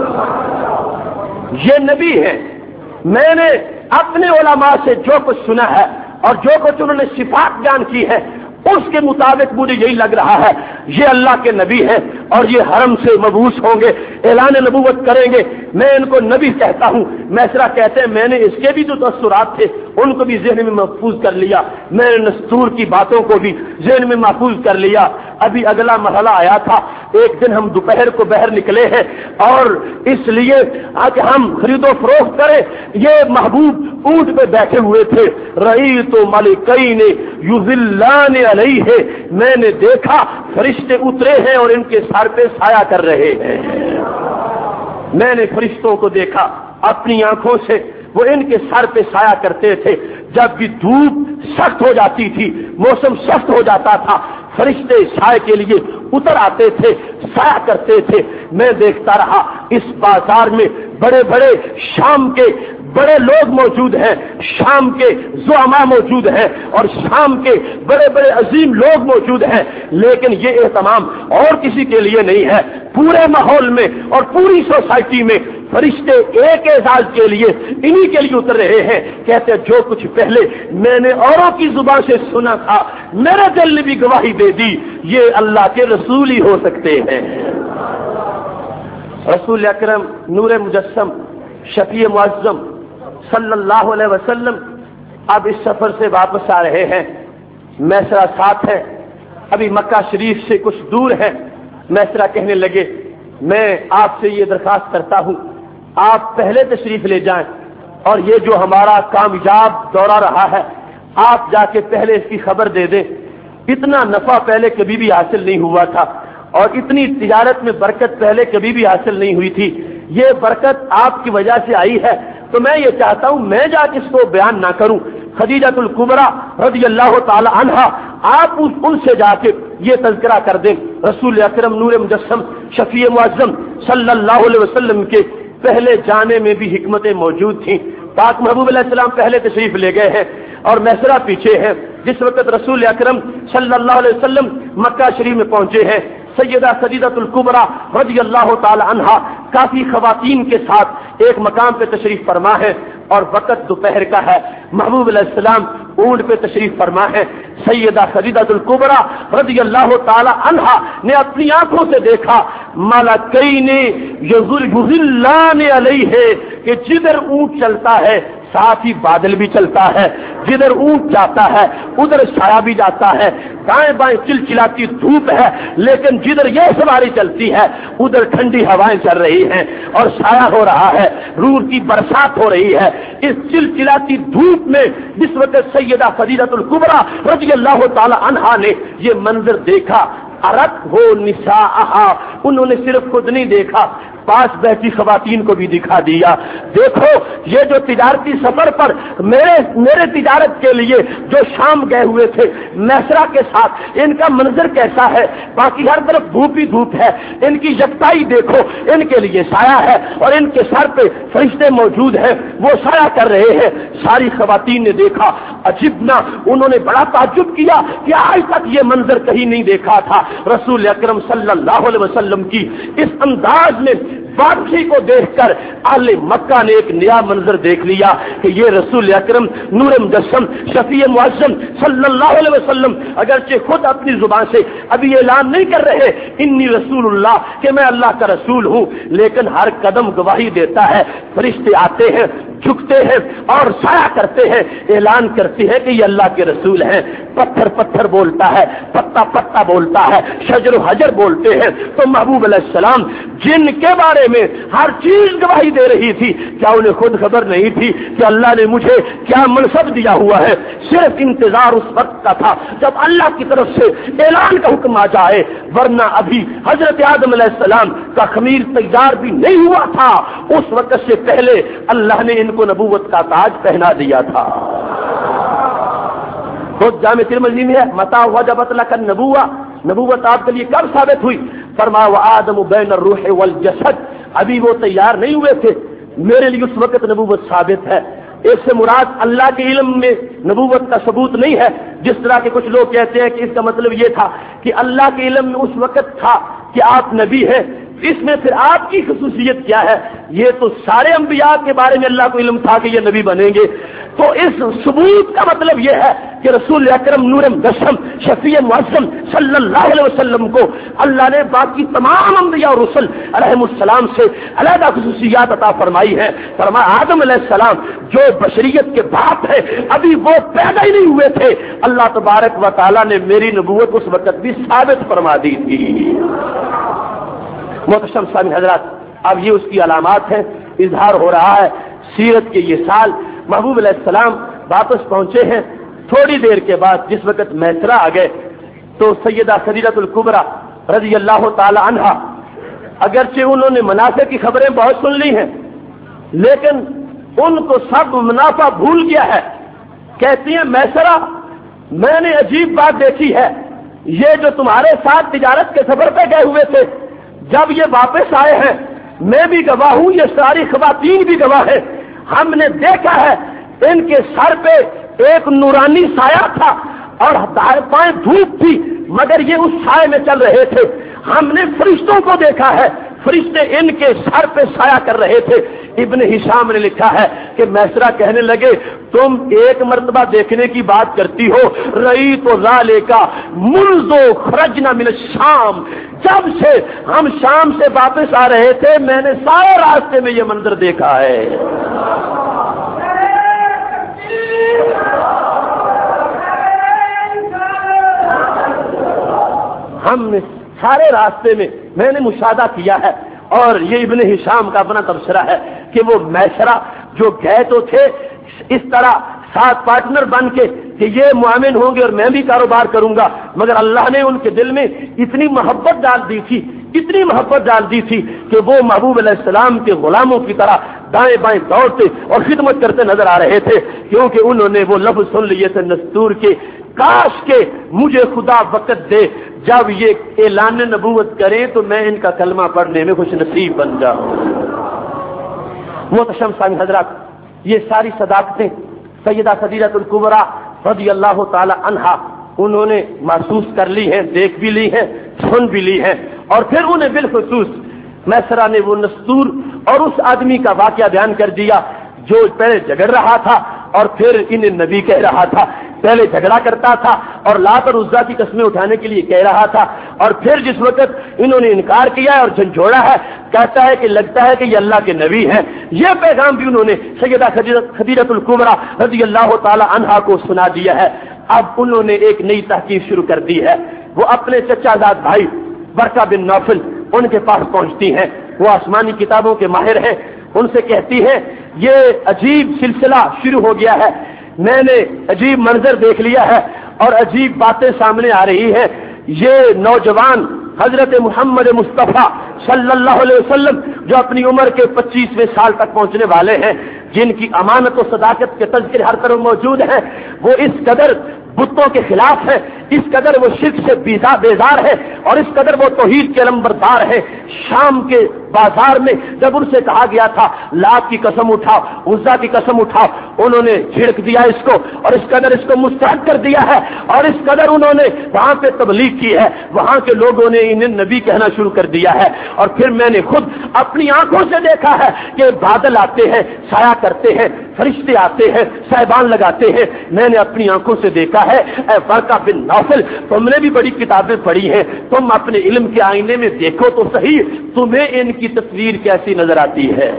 یہ نبی ہیں۔ میں نے اپنے علماء سے جو کچھ سنا ہے اور جو کچھ انہوں نے صفات بیان کی ہے اس کے مطابق مجھے یہی لگ رہا ہے یہ اللہ کے نبی ہیں، اور یہ حرم سے مبعوث ہوں گے، اعلان نبوت کریں گے، میں ان کو نبی کہتا ہوں۔ میسرہ کہتے ہیں میں نے اس کے بھی جو تاثرات تھے ان کو بھی ذہن میں محفوظ کر لیا، میں نے نستور کی باتوں کو بھی ذہن میں محفوظ کر لیا۔ ابھی اگلا مرحلہ آیا تھا، ایک دن ہم دوپہر کو باہر نکلے ہیں اور اس لیے کہ ہم خرید و فروخت کریں، یہ محبوب اونٹ پہ بیٹھے ہوئے تھے۔ رأیت ملکین یظلان علیہ، میں نے دیکھا فرشتے اترے ہیں اور ان کے سر پہ سایہ کر رہے ہیں۔ میں نے فرشتوں کو دیکھا اپنی آنکھوں سے، وہ ان کے سر پہ سایہ کرتے تھے۔ جب بھی دھوپ سخت ہو جاتی تھی، موسم سخت ہو جاتا تھا، فرشتے سائے کے لیے اتر آتے تھے، سایہ کرتے تھے۔ میں دیکھتا رہا اس بازار میں بڑے بڑے شام کے بڑے لوگ موجود ہیں، شام کے زعماء موجود ہیں اور شام کے بڑے بڑے عظیم لوگ موجود ہیں، لیکن یہ اہتمام اور کسی کے لیے نہیں ہے۔ پورے ماحول میں اور پوری سوسائٹی میں فرشتے ایک اعزاز کے لیے انہی کے لیے اتر رہے ہیں۔ کہتے جو کچھ پہلے میں نے اوروں کی زبان سے سنا تھا میرے دل نے بھی گواہی دے دی یہ اللہ کے رسول ہی ہو سکتے ہیں۔ رسول اکرم نور مجسم شفیع معظم صلی اللہ علیہ وسلم اب اس سفر سے واپس آ رہے ہیں، میسرہ ساتھ ہے، ابھی مکہ شریف سے کچھ دور ہے۔ میسرہ کہنے لگے میں آپ سے یہ درخواست کرتا ہوں آپ پہلے تشریف لے جائیں، اور یہ جو ہمارا کامیاب دورہ رہا ہے آپ جا کے پہلے اس کی خبر دے دیں۔ اتنا نفع پہلے کبھی بھی حاصل نہیں ہوا تھا، اور اتنی تجارت میں برکت پہلے کبھی بھی حاصل نہیں ہوئی تھی، یہ برکت آپ کی وجہ سے آئی ہے، تو میں یہ چاہتا ہوں میں جا کے اس کو بیان نہ کروں۔ خدیجہ الکبریٰ رضی اللہ تعالی عنہا آپ ان سے جا کے یہ تذکرہ کر دیں۔ رسول اکرم نور مجسم شفیع معظم صلی اللہ علیہ وسلم کے پہلے جانے میں بھی حکمتیں موجود تھیں۔ پاک محبوب علیہ السلام پہلے تشریف لے گئے ہیں اور میسرہ پیچھے ہے۔ جس وقت رسول اکرم صلی اللہ علیہ وسلم مکہ شریف میں پہنچے ہیں، سیدہ خدیجہ الکبریٰ رضی اللہ تعالی عنہا کافی خواتین کے ساتھ ایک مقام پہ تشریف فرما ہے، اور وقت دوپہر کا ہے۔ محبوب علیہ السلام اونٹ پہ تشریف فرما ہے۔ سیدہ خدیجہ الکبریٰ رضی اللہ تعالی عنہا نے اپنی آنکھوں سے دیکھا ملکین یظلان علیہ، کہ جدھر اونٹ چلتا ہے ساتھ ہی بادل بھی چلتا ہے، جدھر اونٹ جاتا ہے ادھر سایہ بھی جاتا ہے، دائیں بائیں چلچلاتی دھوپ ہے، لیکن جدھر یہ سواری چلتی ہے ادھر ٹھنڈی ہوائیں چل رہی ہیں اور سایہ ہو رہا ہے، روح کی برسات ہو رہی ہے۔ اس چلچلاتی دھوپ میں جس وقت سیدہ خدیجہ الکبریٰ رضی اللہ تعالی عنہا نے یہ منظر دیکھا، ارت ہو نساءہا، انہوں نے صرف خود نہیں دیکھا، پاس بیٹھی خواتین کو بھی دکھا دیا۔ دیکھو یہ جو تجارتی سفر پر میرے تجارت کے لیے جو شام گئے ہوئے تھے میسرہ کے ساتھ، ان کا منظر کیسا ہے، باقی ہر طرف دھوپ ہی دھوپ ہے، ان کی یکتائی دیکھو، ان کے لیے سایہ ہے اور ان کے سر پہ فرشتے موجود ہیں، وہ سایہ کر رہے ہیں۔ ساری خواتین نے دیکھا، عجبنا، انہوں نے بڑا تعجب کیا کہ آج تک یہ منظر کہیں نہیں دیکھا تھا۔ رسول اکرم صلی اللہ علیہ وسلم کی اس انداز میں वापसी को देखकर अहले मक्का ने एक नया मंजर देख लिया कि ये रसूल अकरम नूर मुजस्सम शफी मुअज्जम सल्लल्लाहु अलैहि वसल्लम अगरचे खुद अपनी जुबान से अभी ऐलान नहीं कर रहे इन्नी रसूलुल्लाह कि मैं अल्लाह का रसूल हूं, लेकिन हर कदम गवाही देता है। फरिश्ते आते हैं, झुकते हैं और साया करते हैं, ऐलान करते हैं कि ये अल्लाह के रसूल हैं। पत्थर पत्थर बोलता है, पत्ता पत्ता बोलता है, शजर हजर बोलते हैं। तो महबूब अलैहिस्सलाम जिनके बारे में हर चीज गवाही दे रही थी, क्या उन्हें खुद खबर नहीं थी कि अल्लाह ने मुझे क्या मनसब दिया हुआ है? सिर्फ इंतजार उस वक्त का था जब अल्लाह की तरफ से ऐलान का हुक्म आ जाए, वरना अभी हजरत आदम अलैहिस्सलाम का खमीर तैयार भी नहीं हुआ था। उस वक्त से पहले अल्लाह ने इनको नबूवत का ताज पहना दिया था। तो जामे तिरमिज़ी में है मता वजबत लक नबुव्वा, नबूवत आपके लिए कब साबित हुई? फरमाया व आदम बैन रूह वल जसद, अभी वो तैयार नहीं हुए थे, मेरे लिए उस वक्त नबूवत साबित है। इससे मुराद अल्लाह के इल्म में नबूवत का सबूत नहीं है, जिस तरह के कुछ लोग कहते हैं कि इसका मतलब ये था कि अल्लाह के इल्म में उस वक्त था कि आप नबी हैं, इसमें फिर आपकी खसूसियत क्या है? ये तो सारे अंबिया के बारे में अल्लाह को इल्म था कि ये नबी बनेंगे। तो इस सबूत का मतलब यह है कि रसूल अकरम नूर मुजस्सम शफी मुअज्जम सल्लल्लाहु अलैहि वसल्लम को अल्लाह ने बाकी तमाम अंबिया और रसूल अलैहिमुस्सलाम से अलग खसूसियात अता फरमाई है। फरमाया आदम अलैहिस्सलाम जो बशरियत के बाप है, अभी वो पैदा ही नहीं हुए थे, अल्लाह तबारक व तआला ने मेरी नबूवत उस वक्त भी साबित फरमा दी थी। मोहतरम सामीन हजरात, अब ये उसकी अलामात है, इजहार हो रहा है। सीरत के ये साल महबूब अलैहिस्सलाम वापस पहुंचे हैं। थोड़ी देर के बाद जिस वक्त मैसरा आ गए तो सैयदा खदीजतुल कुबरा रजी अल्लाह ताला अन्हा, अगरचे उन्होंने मुनाफे की खबरें बहुत सुन ली हैं, लेकिन उनको सब मुनाफा भूल गया है। कहती हैं मैसरा, मैंने अजीब बात देखी है, ये जो तुम्हारे साथ तिजारत के सफर पे गए हुए थे, जब ये वापस आए हैं, मैं भी गवाह हूं, ये सारी खवातीन भी गवाह है, हमने देखा है इनके सर पे एक नूरानी साया था और दाएं बाएं धूप थी, मगर ये उस साए में चल रहे थे। हमने फरिश्तों को देखा है, फरिश्ते इनके सर पे साया कर रहे थे। इब्न हिशाम ने लिखा है कि मैसरा कहने लगे, तुम एक मर्तबा देखने की बात करती हो, रही तो ज़ाले का मुंज़ो खरजना मिन शाम, जब से हम शाम से वापस आ रहे थे, मैंने सारे रास्ते में ये मंजर देखा है। हमने सारे रास्ते में मैंने मुशाहदा किया है। और ये इब्न हिशाम का अपना तबसरा है कि वो मैसरा जो गए तो थे इस तरह साथ पार्टनर बन के कि ये मुआमिन होंगे और मैं भी कारोबार करूंगा, मगर अल्लाह ने उनके दिल में इतनी मोहब्बत डाल दी थी, इतनी मोहब्बत डाल दी थी कि वो महबूब अलैहिस्सलाम के गुलामों की तरह दाएं बाएं दौड़ते और खिदमत करते नजर आ रहे थे, क्योंकि उन्होंने वो लफ्ज सुन लिए थे नस्तूर के, काश के मुझे खुदा वक्त दे जब ये ऐलान नबूवत करें तो मैं इनका कलमा पढ़ने में खुश नसीब बन जाऊं। मोहतरम सामीन हजरात, ये सारी सदाकतें सैयदा खदीजतुल कुबरा रज़ी अल्लाह ताला अन्हा उन्होंने महसूस कर ली हैं, देख भी ली हैं, सुन भी ली हैं। और फिर उन्हें बिलखुसूस मैसरा ने वो नस्तूर और उस आदमी का वाकया बयान कर दिया जो पहले झगड़ रहा था और फिर इन्हें नबी कह रहा था। पहले झगड़ा करता था और लात और उज़्ज़ा की कस्में उठाने के लिए कह रहा था, और फिर जिस वक्त इन्होंने इनकार किया और झंझोड़ा है, कहता है कि लगता है कि ये अल्लाह के नबी हैं। ये पैगाम भी उन्होंने सैयदा खदीजतुल कुबरा रज़ी अल्लाह ताला अन्हा को सुना दिया है। अब उन्होंने एक नई तहकीक शुरू कर दी है। वो अपने चचाजाद भाई बरका बिन नौफल उनके पास पहुंचती हैं, वो आसमानी किताबों के माहिर हैं। उनसे कहती है ये अजीब सिलसिला शुरू हो गया है, मैंने अजीब मंजर देख लिया है और अजीब बातें सामने आ रही हैं। ये नौजवान हजरत मोहम्मद मुस्तफा सल्लल्लाहु अलैहि वसल्लम जो अपनी उम्र के 25वें साल तक पहुंचने वाले हैं, जिनकी अमानत और सदाकत के तज़किरे हर तरफ मौजूद हैं, वो इस कदर बुतों के खिलाफ है, اس قدر وہ شرک سے بیزار ہے اور اس قدر وہ توحید کے علمبردار ہے. شام کے بازار میں جب ان سے کہا گیا تھا لات کی قسم اٹھاؤ، عزا کی قسم اٹھاؤ، انہوں نے جھڑک دیا اس کو اور اس قدر اس کو مسترد کر دیا ہے اور اس قدر انہوں نے وہاں پہ تبلیغ کی ہے، وہاں کے لوگوں نے انہیں نبی کہنا شروع کر دیا ہے. اور پھر میں نے خود اپنی آنکھوں سے دیکھا ہے کہ بادل آتے ہیں، سایہ کرتے ہیں، فرشتے آتے ہیں، صاحبان لگاتے ہیں. میں نے اپنی آنکھوں سے دیکھا ہے. اے ورقہ بن نوفل، تم نے بھی بڑی کتابیں پڑھی ہیں، تم اپنے علم کے آئینے میں دیکھو تو صحیح تمہیں ان کی تصویر کیسی نظر آتی ہے.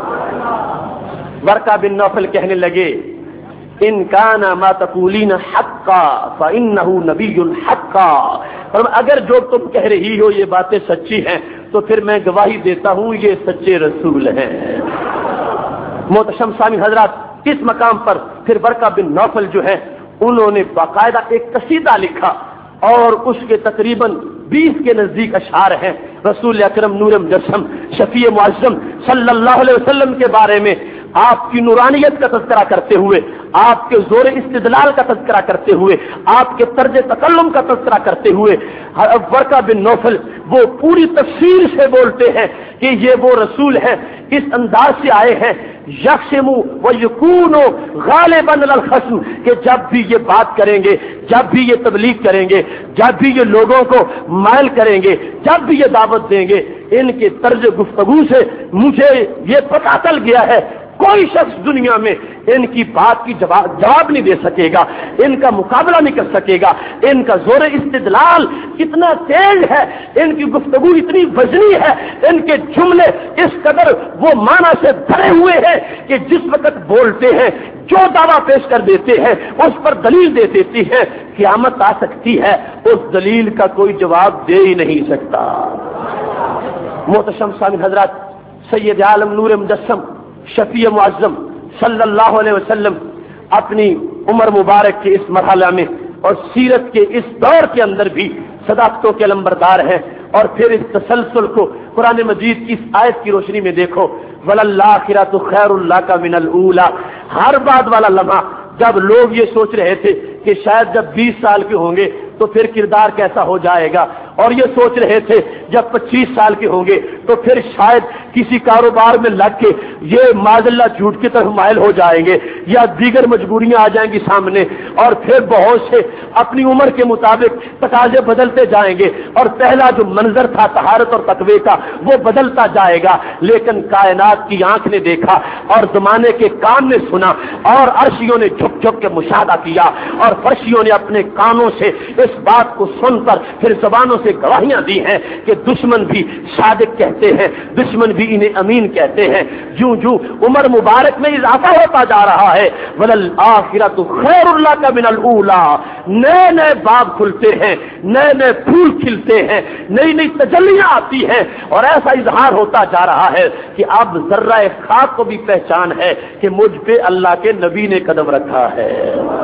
ورقہ بن نوفل کہنے لگے ان کان ما تقولین حقا فانہ نبی حقا، اگر جو تم کہہ رہی ہو یہ باتیں سچی ہیں تو پھر میں گواہی دیتا ہوں یہ سچے رسول ہیں. محتشم سامعین حضرات، اس مقام پر پھر ورقہ بن نوفل جو ہے انہوں نے باقاعدہ ایک قصیدہ لکھا اور اس کے تقریباً 20 کے نزدیک اشعار ہیں رسول اکرم نور مجسم شفیع معظم صلی اللہ علیہ وسلم کے بارے میں، آپ کی نورانیت کا تذکرہ کرتے ہوئے، آپ کے زور استدلال کا تذکرہ کرتے ہوئے، آپ کے طرز تکلم کا تذکرہ کرتے ہوئے ورقہ بن نوفل وہ پوری تفصیل سے بولتے ہیں کہ یہ وہ رسول ہیں اس انداز سے آئے ہیں یقسمو ویکونو غالباً علی الخصم، کہ جب بھی یہ بات کریں گے، جب بھی یہ تبلیغ کریں گے، جب بھی یہ لوگوں کو مائل کریں گے، جب بھی یہ دعوت دیں گے، ان کے طرز گفتگو سے مجھے یہ پتہ چل گیا ہے کوئی شخص دنیا میں ان کی بات کی جواب نہیں دے سکے گا، ان کا مقابلہ نہیں کر سکے گا. ان کا زور استدلال اتنا تیز ہے، ان کی گفتگو اتنی وزنی ہے، ان کے جملے اس قدر وہ معنی سے بھرے ہوئے ہیں کہ جس وقت بولتے ہیں جو دعویٰ پیش کر دیتے ہیں اس پر دلیل دے دیتی ہے، قیامت آ سکتی ہے اس دلیل کا کوئی جواب دے ہی نہیں سکتا. محتشم سامعین حضرات، سید عالم نور مجسم شفیع معظم صلی اللہ علیہ وسلم اپنی عمر مبارک کے اس مرحلہ میں اور سیرت کے اس دور کے اندر بھی صداقتوں کے علمبردار ہیں. اور پھر اس تسلسل کو قرآن مجید کی اس آیت کی روشنی میں دیکھو وَلَلْآخِرَةُ خَيْرٌ لَكَ مِنَ الْأُولَى، ہر بعد والا لمحہ جب لوگ یہ سوچ رہے تھے کہ شاید جب 20 سال کے ہوں گے تو پھر کردار کیسا ہو جائے گا، اور یہ سوچ رہے تھے جب 25 سال کے ہوں گے تو پھر شاید کسی کاروبار میں لگ کے یہ معاذ اللہ جھوٹ کی طرف مائل ہو جائیں گے یا دیگر مجبوریاں آ جائیں گی سامنے، اور پھر بہت سے اپنی عمر کے مطابق تقاضے بدلتے جائیں گے اور پہلا جو منظر تھا طہارت اور تقوی کا وہ بدلتا جائے گا. لیکن کائنات کی آنکھ نے دیکھا اور زمانے کے کان نے سنا اور عرشیوں نے جھک جھک کے مشاہدہ کیا اور فرشیوں نے اپنے کانوں سے اس بات کو سن کر پھر زبانوں سے گواہیاں دی ہیں کہ دشمن بھی صادق کہتے ہیں، دشمن بھی انہیں امین کہتے ہیں. جوں جوں عمر مبارک میں اضافہ ہوتا جا رہا ہے وَلَلْآخِرَةُ خَيْرٌ لَكَ مِنَ الْأُولَى، نئے نئے باب کھلتے ہیں، نئے نئے پھول کھلتے ہیں، نئی نئی تجلیاں آتی ہیں اور ایسا اظہار ہوتا جا رہا ہے کہ اب ذرہ خاک کو بھی پہچان ہے کہ مجھ پہ اللہ کے نبی نے قدم رکھا ہے.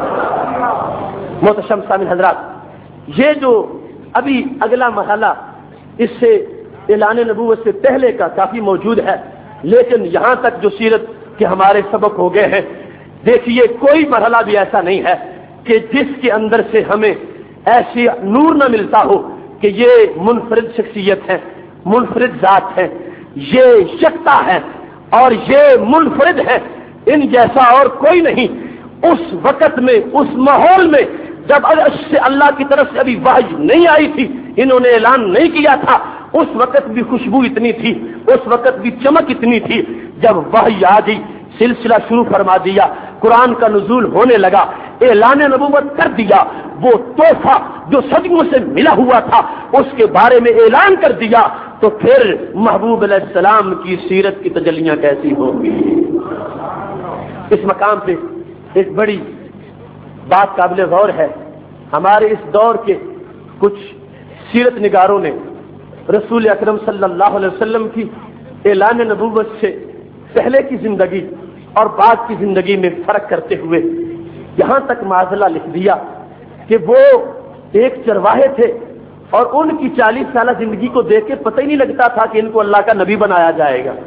محتشم سامعین حضرات، یہ جو ابھی اگلا مرحلہ اس سے اعلان نبوت سے پہلے کا کافی موجود ہے، لیکن یہاں تک جو سیرت کے ہمارے سبق ہو گئے ہیں، دیکھیے کوئی مرحلہ بھی ایسا نہیں ہے کہ جس کے اندر سے ہمیں ایسی نور نہ ملتا ہو کہ یہ منفرد شخصیت ہے، منفرد ذات ہے، یہ یکتا ہے اور یہ منفرد ہے، ان جیسا اور کوئی نہیں. اس وقت میں، اس ماحول میں جب سے اللہ کی طرف سے ابھی وحی نہیں آئی تھی، انہوں نے اعلان نہیں کیا تھا، اس وقت بھی خوشبو اتنی تھی، اس وقت بھی چمک اتنی تھی. جب وحی آ گئی، سلسلہ شروع فرما دیا، قرآن کا نزول ہونے لگا، اعلان نبوت کر دیا، وہ تحفہ جو صدیوں سے ملا ہوا تھا اس کے بارے میں اعلان کر دیا، تو پھر محبوب علیہ السلام کی سیرت کی تجلیاں کیسی ہوں گی. اس مقام پہ ایک بڑی بات قابل غور ہے. ہمارے اس دور کے کچھ سیرت نگاروں نے رسول اکرم صلی اللہ علیہ وسلم کی اعلان نبوت سے پہلے کی زندگی اور بعد کی زندگی میں فرق کرتے ہوئے یہاں تک معاذلہ لکھ دیا کہ وہ ایک چرواہے تھے اور ان کی 40 سالہ زندگی کو دیکھ کے پتہ ہی نہیں لگتا تھا کہ ان کو اللہ کا نبی بنایا جائے گا.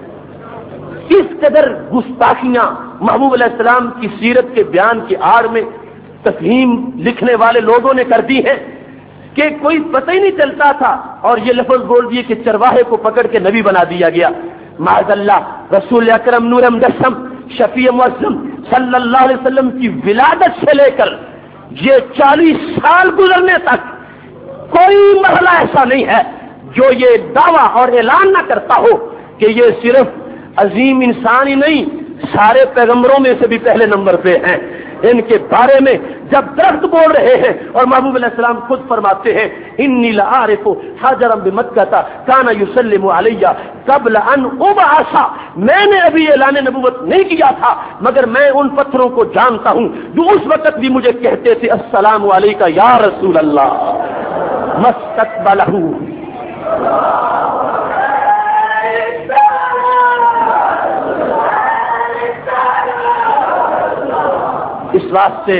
اس قدر گستاخیاں محبوب علیہ السلام کی سیرت کے بیان کی آڑ میں تفہیم لکھنے والے لوگوں نے کر دی ہے کہ کوئی پتہ ہی نہیں چلتا تھا، اور یہ لفظ بول دیے کہ چرواہے کو پکڑ کے نبی بنا دیا گیا۔ معاذ اللہ، رسول اکرم نور مجسم شفیع معظم صلی اللہ علیہ وسلم کی ولادت سے لے کر یہ 40 سال گزرنے تک کوئی مرحلہ ایسا نہیں ہے جو یہ دعویٰ اور اعلان نہ کرتا ہو کہ یہ صرف عظیم انسان ہی نہیں، سارے پیغمبروں میں سے بھی پہلے نمبر پہ ہیں۔ ان کے بارے میں جب درخت بول رہے ہیں اور محبوب علیہ السلام خود فرماتے ہیں انی لعارف حجرا بمکہ کان یسلم علی قبل ان ابعث، میں نے ابھی اعلان نبوت نہیں کیا تھا مگر میں ان پتھروں کو جانتا ہوں جو اس وقت بھی مجھے کہتے تھے السلام علیکہ یا رسول اللہ مستقبلہ۔ اس واسطے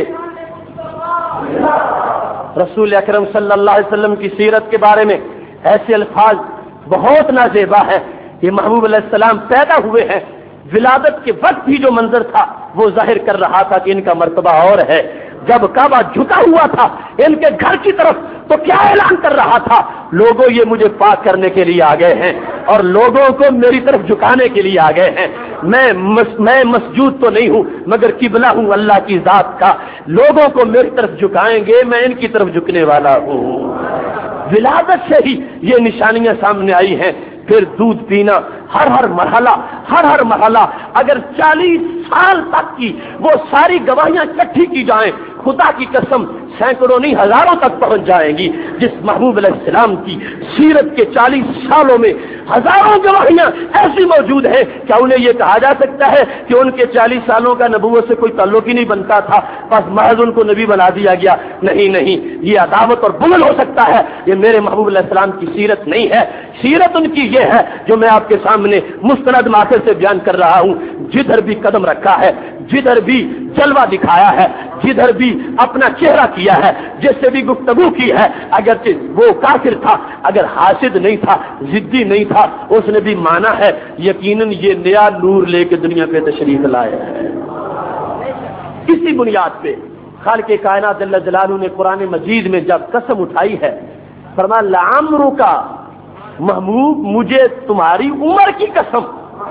رسول اکرم صلی اللہ علیہ وسلم کی سیرت کے بارے میں ایسے الفاظ بہت نازیبا ہے۔ یہ محبوب علیہ السلام پیدا ہوئے ہیں، ولادت کے وقت بھی جو منظر تھا وہ ظاہر کر رہا تھا کہ ان کا مرتبہ اور ہے۔ جب کعبہ جھکا ہوا تھا ان کے گھر کی طرف تو کیا اعلان کر رہا تھا؟ لوگوں یہ مجھے پاک کرنے کے لیے آ گئے ہیں اور لوگوں کو میری طرف جھکانے کے لیے آ گئے ہیں۔ میں مسجود تو نہیں ہوں مگر قبلہ ہوں اللہ کی ذات کا، لوگوں کو میری طرف جھکائیں گے، میں ان کی طرف جھکنے والا ہوں۔ ولادت سے ہی یہ نشانیاں سامنے آئی ہیں۔ پھر دودھ پینا، ہر مرحلہ اگر 40 سال تک کی وہ ساری گواہیاں اکٹھی کی جائیں، خدا کی قسم سینکڑوں نہیں ہزاروں تک پہنچ جائیں گی۔ جس محبوب علیہ السلام کی سیرت کے 40 سالوں میں ہزاروں گواہیاں ایسی موجود ہیں، کیا انہیں یہ کہا جا سکتا ہے کہ ان کے 40 سالوں کا نبوت سے کوئی تعلق ہی نہیں بنتا تھا، بس محض ان کو نبی بنا دیا گیا؟ نہیں، یہ عداوت اور بغض ہو سکتا ہے، یہ میرے محبوب علیہ السلام کی سیرت نہیں ہے۔ سیرت ان کی یہ ہے جو میں آپ کے سامنے مستند ماخذ سے بیان کر رہا ہوں۔ جدھر بھی قدم رکھا ہے، جدھر بھی جلوہ دکھایا ہے، جدھر بھی اپنا چہرہ کیا ہے، جس سے بھی گفتگو کی ہے، اگرچہ وہ کافر تھا، اگر حاسد نہیں تھا، ضدی نہیں تھا، اس نے بھی مانا ہے یقیناً یہ نیا نور لے کے دنیا پہ تشریف لائے ہے۔ اسی بنیاد پہ خالق کائنات جل جلالہ نے قرآن مجید میں جب قسم اٹھائی ہے، فرمایا لعمرک محبوب مجھے تمہاری عمر کی قسم۔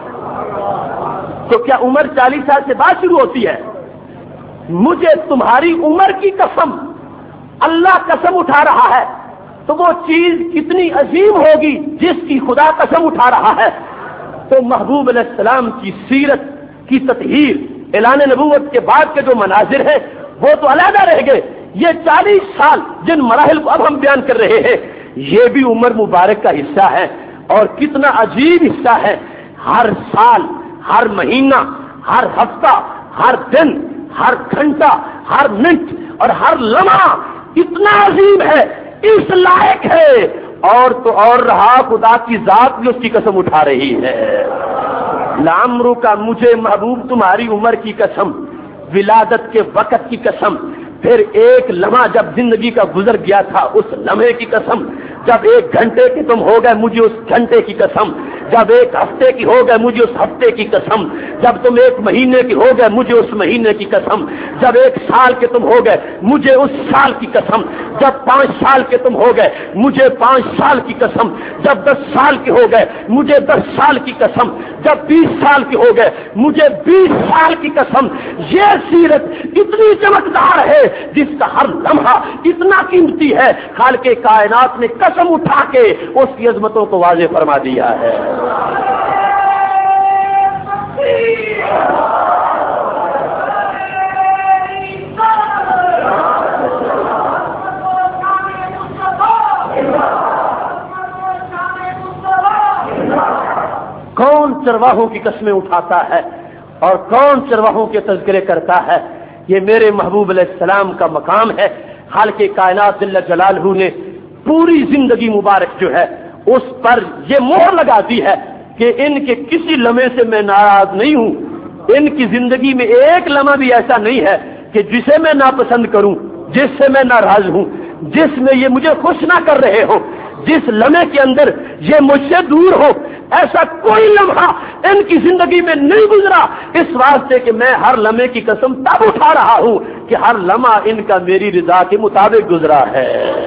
تو کیا عمر 40 سال سے بعد شروع ہوتی ہے؟ مجھے تمہاری عمر کی قسم، اللہ قسم اٹھا رہا ہے تو وہ چیز کتنی عظیم ہوگی جس کی خدا قسم اٹھا رہا ہے۔ تو محبوب علیہ السلام کی سیرت کی تطہیر، اعلان نبوت کے بعد کے جو مناظر ہیں وہ تو علیحدہ رہ گئے، یہ 40 سال جن مراحل کو اب ہم بیان کر رہے ہیں یہ بھی عمر مبارک کا حصہ ہے، اور کتنا عجیب حصہ ہے۔ ہر سال، ہر مہینہ، ہر ہفتہ، ہر دن، ہر گھنٹہ، ہر منٹ اور ہر لمحہ اتنا عظیم ہے، اس لائق ہے، اور تو اور رہا خدا کی ذات بھی اس کی قسم اٹھا رہی ہے۔ لعمرک مجھے محبوب تمہاری عمر کی قسم، ولادت کے وقت کی قسم، پھر ایک لمحہ جب زندگی کا گزر گیا تھا اس لمحے کی قسم، جب 1 گھنٹے کے تم ہو گئے مجھے اس گھنٹے کی قسم، جب 1 ہفتے کی ہو گئے مجھے اس ہفتے کی قسم، جب تم 1 مہینے کی ہو گئے مجھے اس مہینے کی قسم، جب 1 سال کے تم ہو گئے مجھے اس سال کی قسم، جب 5 سال کے تم ہو گئے مجھے 5 سال کی قسم، جب 10 سال کے ہو گئے مجھے 10 سال کی قسم، جب 20 سال کے ہو گئے مجھے 20 سال کی قسم۔ یہ سیرت اتنی چمکدار ہے جس کا ہر لمحہ اتنا قیمتی ہے، خالق کائنات نے قسم اٹھا کے اس کی عظمتوں کو واضح فرما دیا ہے۔ کون چرواہوں کی قسمیں اٹھاتا ہے اور کون چرواہوں کے تذکرے کرتا ہے؟ یہ میرے محبوب علیہ السلام کا مقام ہے۔ خالق کائنات جل جلالہ نے پوری زندگی مبارک جو ہے اس پر یہ مہر لگا دی ہے کہ ان کے کسی لمحے سے میں ناراض نہیں ہوں، ان کی زندگی میں ایک لمحہ بھی ایسا نہیں ہے کہ جسے میں ناپسند کروں، جس سے میں ناراض ہوں، جس میں یہ مجھے خوش نہ کر رہے ہو، جس لمحے کے اندر یہ مجھ سے دور ہو، ایسا کوئی لمحہ ان کی زندگی میں نہیں گزرا۔ اس واسطے کہ میں ہر لمحے کی قسم تب اٹھا رہا ہوں کہ ہر لمحہ ان کا میری رضا کے مطابق گزرا ہے۔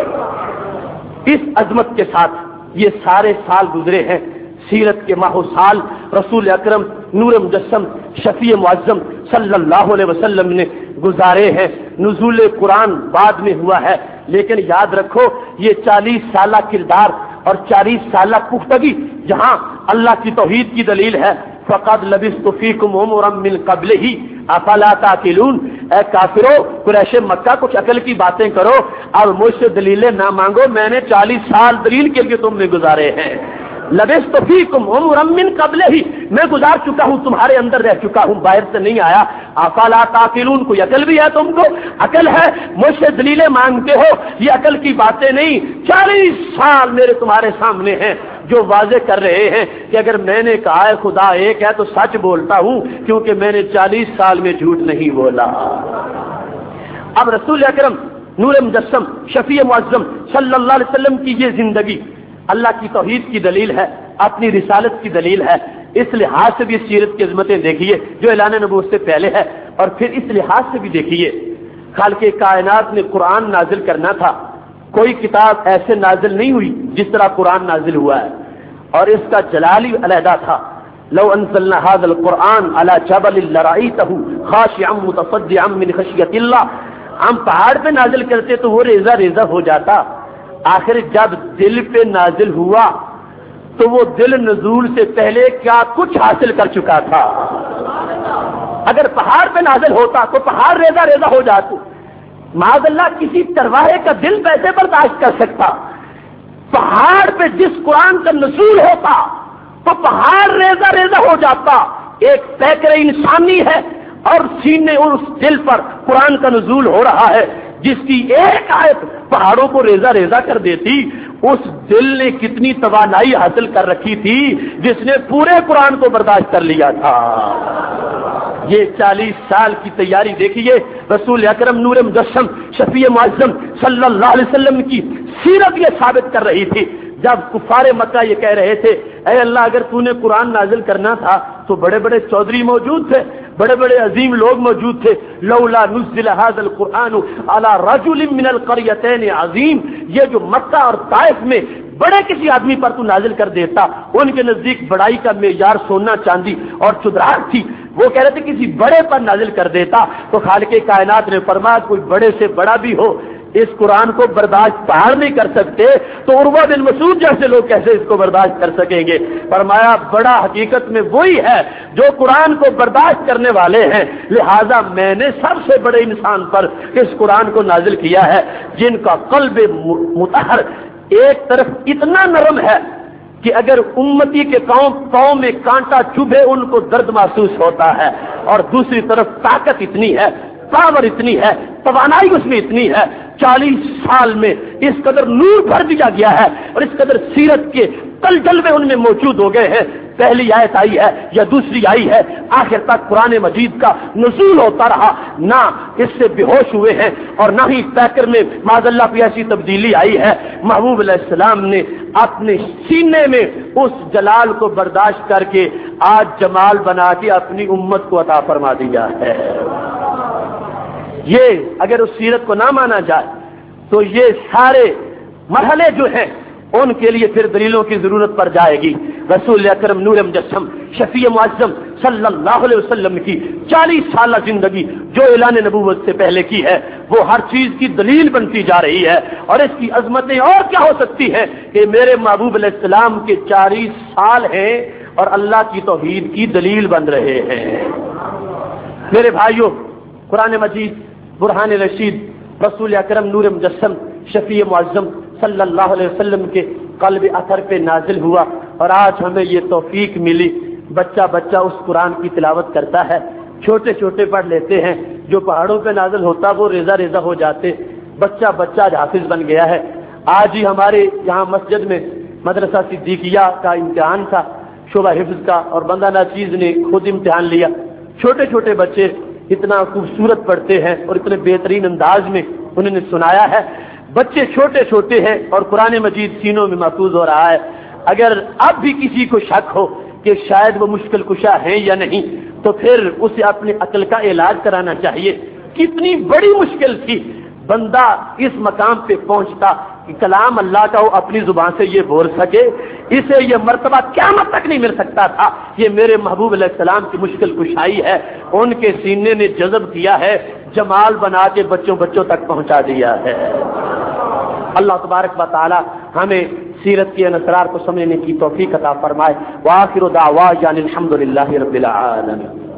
اس عظمت کے ساتھ یہ سارے سال گزرے ہیں، سیرت کے ماہ و سال رسول اکرم نور مجسم شفیع معظم صلی اللہ علیہ وسلم نے گزارے ہیں۔ نزول قرآن بعد میں ہوا ہے، لیکن یاد رکھو یہ 40 سالہ کردار اور 40 سالہ پختگی جہاں اللہ کی توحید کی دلیل ہے، فقد لبثت فیکم عمرا من قبلہ افلا تعقلون، اے کافرو قریش مکہ کچھ عقل کی باتیں کرو اور مجھ سے دلیلیں نہ مانگو، میں نے 40 سال دلیل کے لیے تم نے گزارے ہیں۔ لبثت فیکم عمرا من قبلہ، میں گزار چکا ہوں، تمہارے اندر رہ چکا ہوں، باہر سے نہیں آیا۔ افلا تعقلون، کوئی عقل بھی ہے تم کو؟ عقل ہے، مجھ سے دلیلیں مانگتے ہو، یہ عقل کی باتیں نہیں۔ 40 سال میرے تمہارے سامنے ہیں جو واضح کر رہے ہیں کہ اگر میں نے کہا ہے خدا ایک ہے تو سچ بولتا ہوں، کیونکہ میں نے 40 سال میں جھوٹ نہیں بولا۔ اب رسول اکرم نور مجسم شفیع معظم صلی اللہ علیہ وسلم کی یہ زندگی اللہ کی توحید کی دلیل ہے، اپنی رسالت کی دلیل ہے۔ اس لحاظ سے بھی سیرت کی عظمتیں دیکھیے جو اعلان نبوت سے پہلے ہے، اور پھر اس لحاظ سے بھی دیکھیے خالق کائنات نے قرآن نازل کرنا تھا، کوئی کتاب ایسے نازل نہیں ہوئی جس طرح قرآن نازل ہوا ہے، اور اس کا جلال ہی علیحدہ تھا۔ لو انزلنا هذا القرآن على جبل لرأيته خاشعا متصدعا من خشية الله، ہم پہاڑ پہ نازل کرتے تو وہ ریزہ ریزہ ہو جاتا، آخر جب دل پہ نازل ہوا تو وہ دل نزول سے پہلے کیا کچھ حاصل کر چکا تھا۔ اگر پہاڑ پہ نازل ہوتا تو پہاڑ ریزہ ریزہ ہو جاتے، معاذ اللہ کسی چرواہے کا دل کیسے برداشت کر سکتا؟ پہاڑ پہ جس قرآن کا نزول ہوتا تو پہاڑ ریزہ ریزہ ہو جاتا۔ ایک پیکر انسانی ہے اور سینے اور اس دل پر قرآن کا نزول ہو رہا ہے، جس کی ایک آیت پہاڑوں کو ریزہ ریزہ کر دیتی۔ اس دل نے کتنی توانائی حاصل کر رکھی تھی جس نے پورے قرآن کو برداشت کر لیا تھا۔ یہ 40 سال کی تیاری دیکھیے، رسول اکرم نور مجسم شفیع معظم صلی اللہ علیہ وسلم کی سیرت یہ ثابت کر رہی تھی۔ جب کفار مکہ یہ کہہ رہے تھے اے اللہ اگر تو نے قرآن نازل کرنا تھا تو بڑے بڑے چودھری موجود تھے، بڑے بڑے عظیم لوگ موجود تھے، لولا نزل هذا القرآن على رجل من القريتين عظیم، یہ جو مکہ اور طائف میں بڑے کسی آدمی پر تو نازل کر دیتا، ان کے نزدیک بڑائی کا معیار سونا چاندی اور چدراہٹ تھی، وہ کہہ رہے تھے کسی بڑے پر نازل کر دیتا، تو خالق کائنات نے فرمایا کوئی بڑے سے بڑا بھی ہو اس قرآن کو برداشت پہاڑ نہیں کر سکتے تو عروہ بن مسعود جیسے لوگ کیسے اس کو برداشت کر سکیں گے؟ فرمایا بڑا حقیقت میں وہی ہے جو قرآن کو برداشت کرنے والے ہیں، لہذا میں نے سب سے بڑے انسان پر اس قرآن کو نازل کیا ہے جن کا قلب مطہر ایک طرف اتنا نرم ہے کہ اگر امتی کے پاؤں میں کانٹا چبھے ان کو درد محسوس ہوتا ہے، اور دوسری طرف طاقت اتنی ہے، پاور اتنی ہے، توانائی اس میں اتنی ہے، 40 سال میں اس قدر نور بھر دیا گیا ہے اور اس قدر سیرت کے تل جلوے ان میں موجود ہو گئے ہیں۔ پہلی آیت آئی ہے یا دوسری آئی ہے، آخر تک قرآن مجید کا نزول ہوتا رہا، نہ اس سے بے ہوش ہوئے ہیں اور نہ ہی پیکر میں معاذ اللہ کی ایسی تبدیلی آئی ہے۔ محبوب علیہ السلام نے اپنے سینے میں اس جلال کو برداشت کر کے آج جمال بنا کے اپنی امت کو عطا فرما دیا ہے۔ یہ اگر اس سیرت کو نہ مانا جائے تو یہ سارے مرحلے جو ہیں ان کے لیے پھر دلیلوں کی ضرورت پڑ جائے گی۔ رسول اکرم نور مجسم شفیع معظم صلی اللہ علیہ وسلم کی 40 سالہ زندگی جو اعلان نبوت سے پہلے کی ہے وہ ہر چیز کی دلیل بنتی جا رہی ہے، اور اس کی عظمتیں اور کیا ہو سکتی ہیں کہ میرے محبوب علیہ السلام کے 40 سال ہیں اور اللہ کی توحید کی دلیل بن رہے ہیں۔ میرے بھائیوں، قرآن مجید برہان رشید رسول اکرم نور مجسم شفیع معظم صلی اللہ علیہ وسلم کے قلب اثر پہ نازل ہوا، اور آج ہمیں یہ توفیق ملی بچہ بچہ اس قرآن کی تلاوت کرتا ہے، چھوٹے چھوٹے پڑھ لیتے ہیں، جو پہاڑوں پہ نازل ہوتا وہ ریزہ ریزہ ہو جاتے، بچہ بچہ حافظ بن گیا ہے۔ آج ہی ہمارے یہاں مسجد میں مدرسہ صدیقیہ کا امتحان تھا شعبہ حفظ کا، اور بندہ ناچیز نے خود امتحان لیا۔ چھوٹے چھوٹے بچے اتنا خوبصورت پڑھتے ہیں اور اتنے بہترین انداز میں انہوں نے سنایا ہے۔ بچے چھوٹے چھوٹے ہیں اور قرآن مجید سینوں میں محفوظ ہو رہا ہے۔ اگر اب بھی کسی کو شک ہو کہ شاید وہ مشکل کشا ہیں یا نہیں تو پھر اسے اپنے عقل کا علاج کرانا چاہیے۔ کتنی بڑی مشکل تھی بندہ اس مقام پہ پہنچتا کہ کلام اللہ کا وہ اپنی زبان سے یہ بول سکے، اسے یہ مرتبہ قیامت تک نہیں مل سکتا تھا۔ یہ میرے محبوب علیہ السلام کی مشکل کشائی ہے، ان کے سینے نے جذب کیا ہے، جمال بنا کے بچوں تک پہنچا دیا ہے۔ اللہ تبارک و تعالی ہمیں سیرت کے اسرار کو سمجھنے کی توفیق عطا فرمائے۔ وآخر دعوانا الحمد للہ رب العالمین۔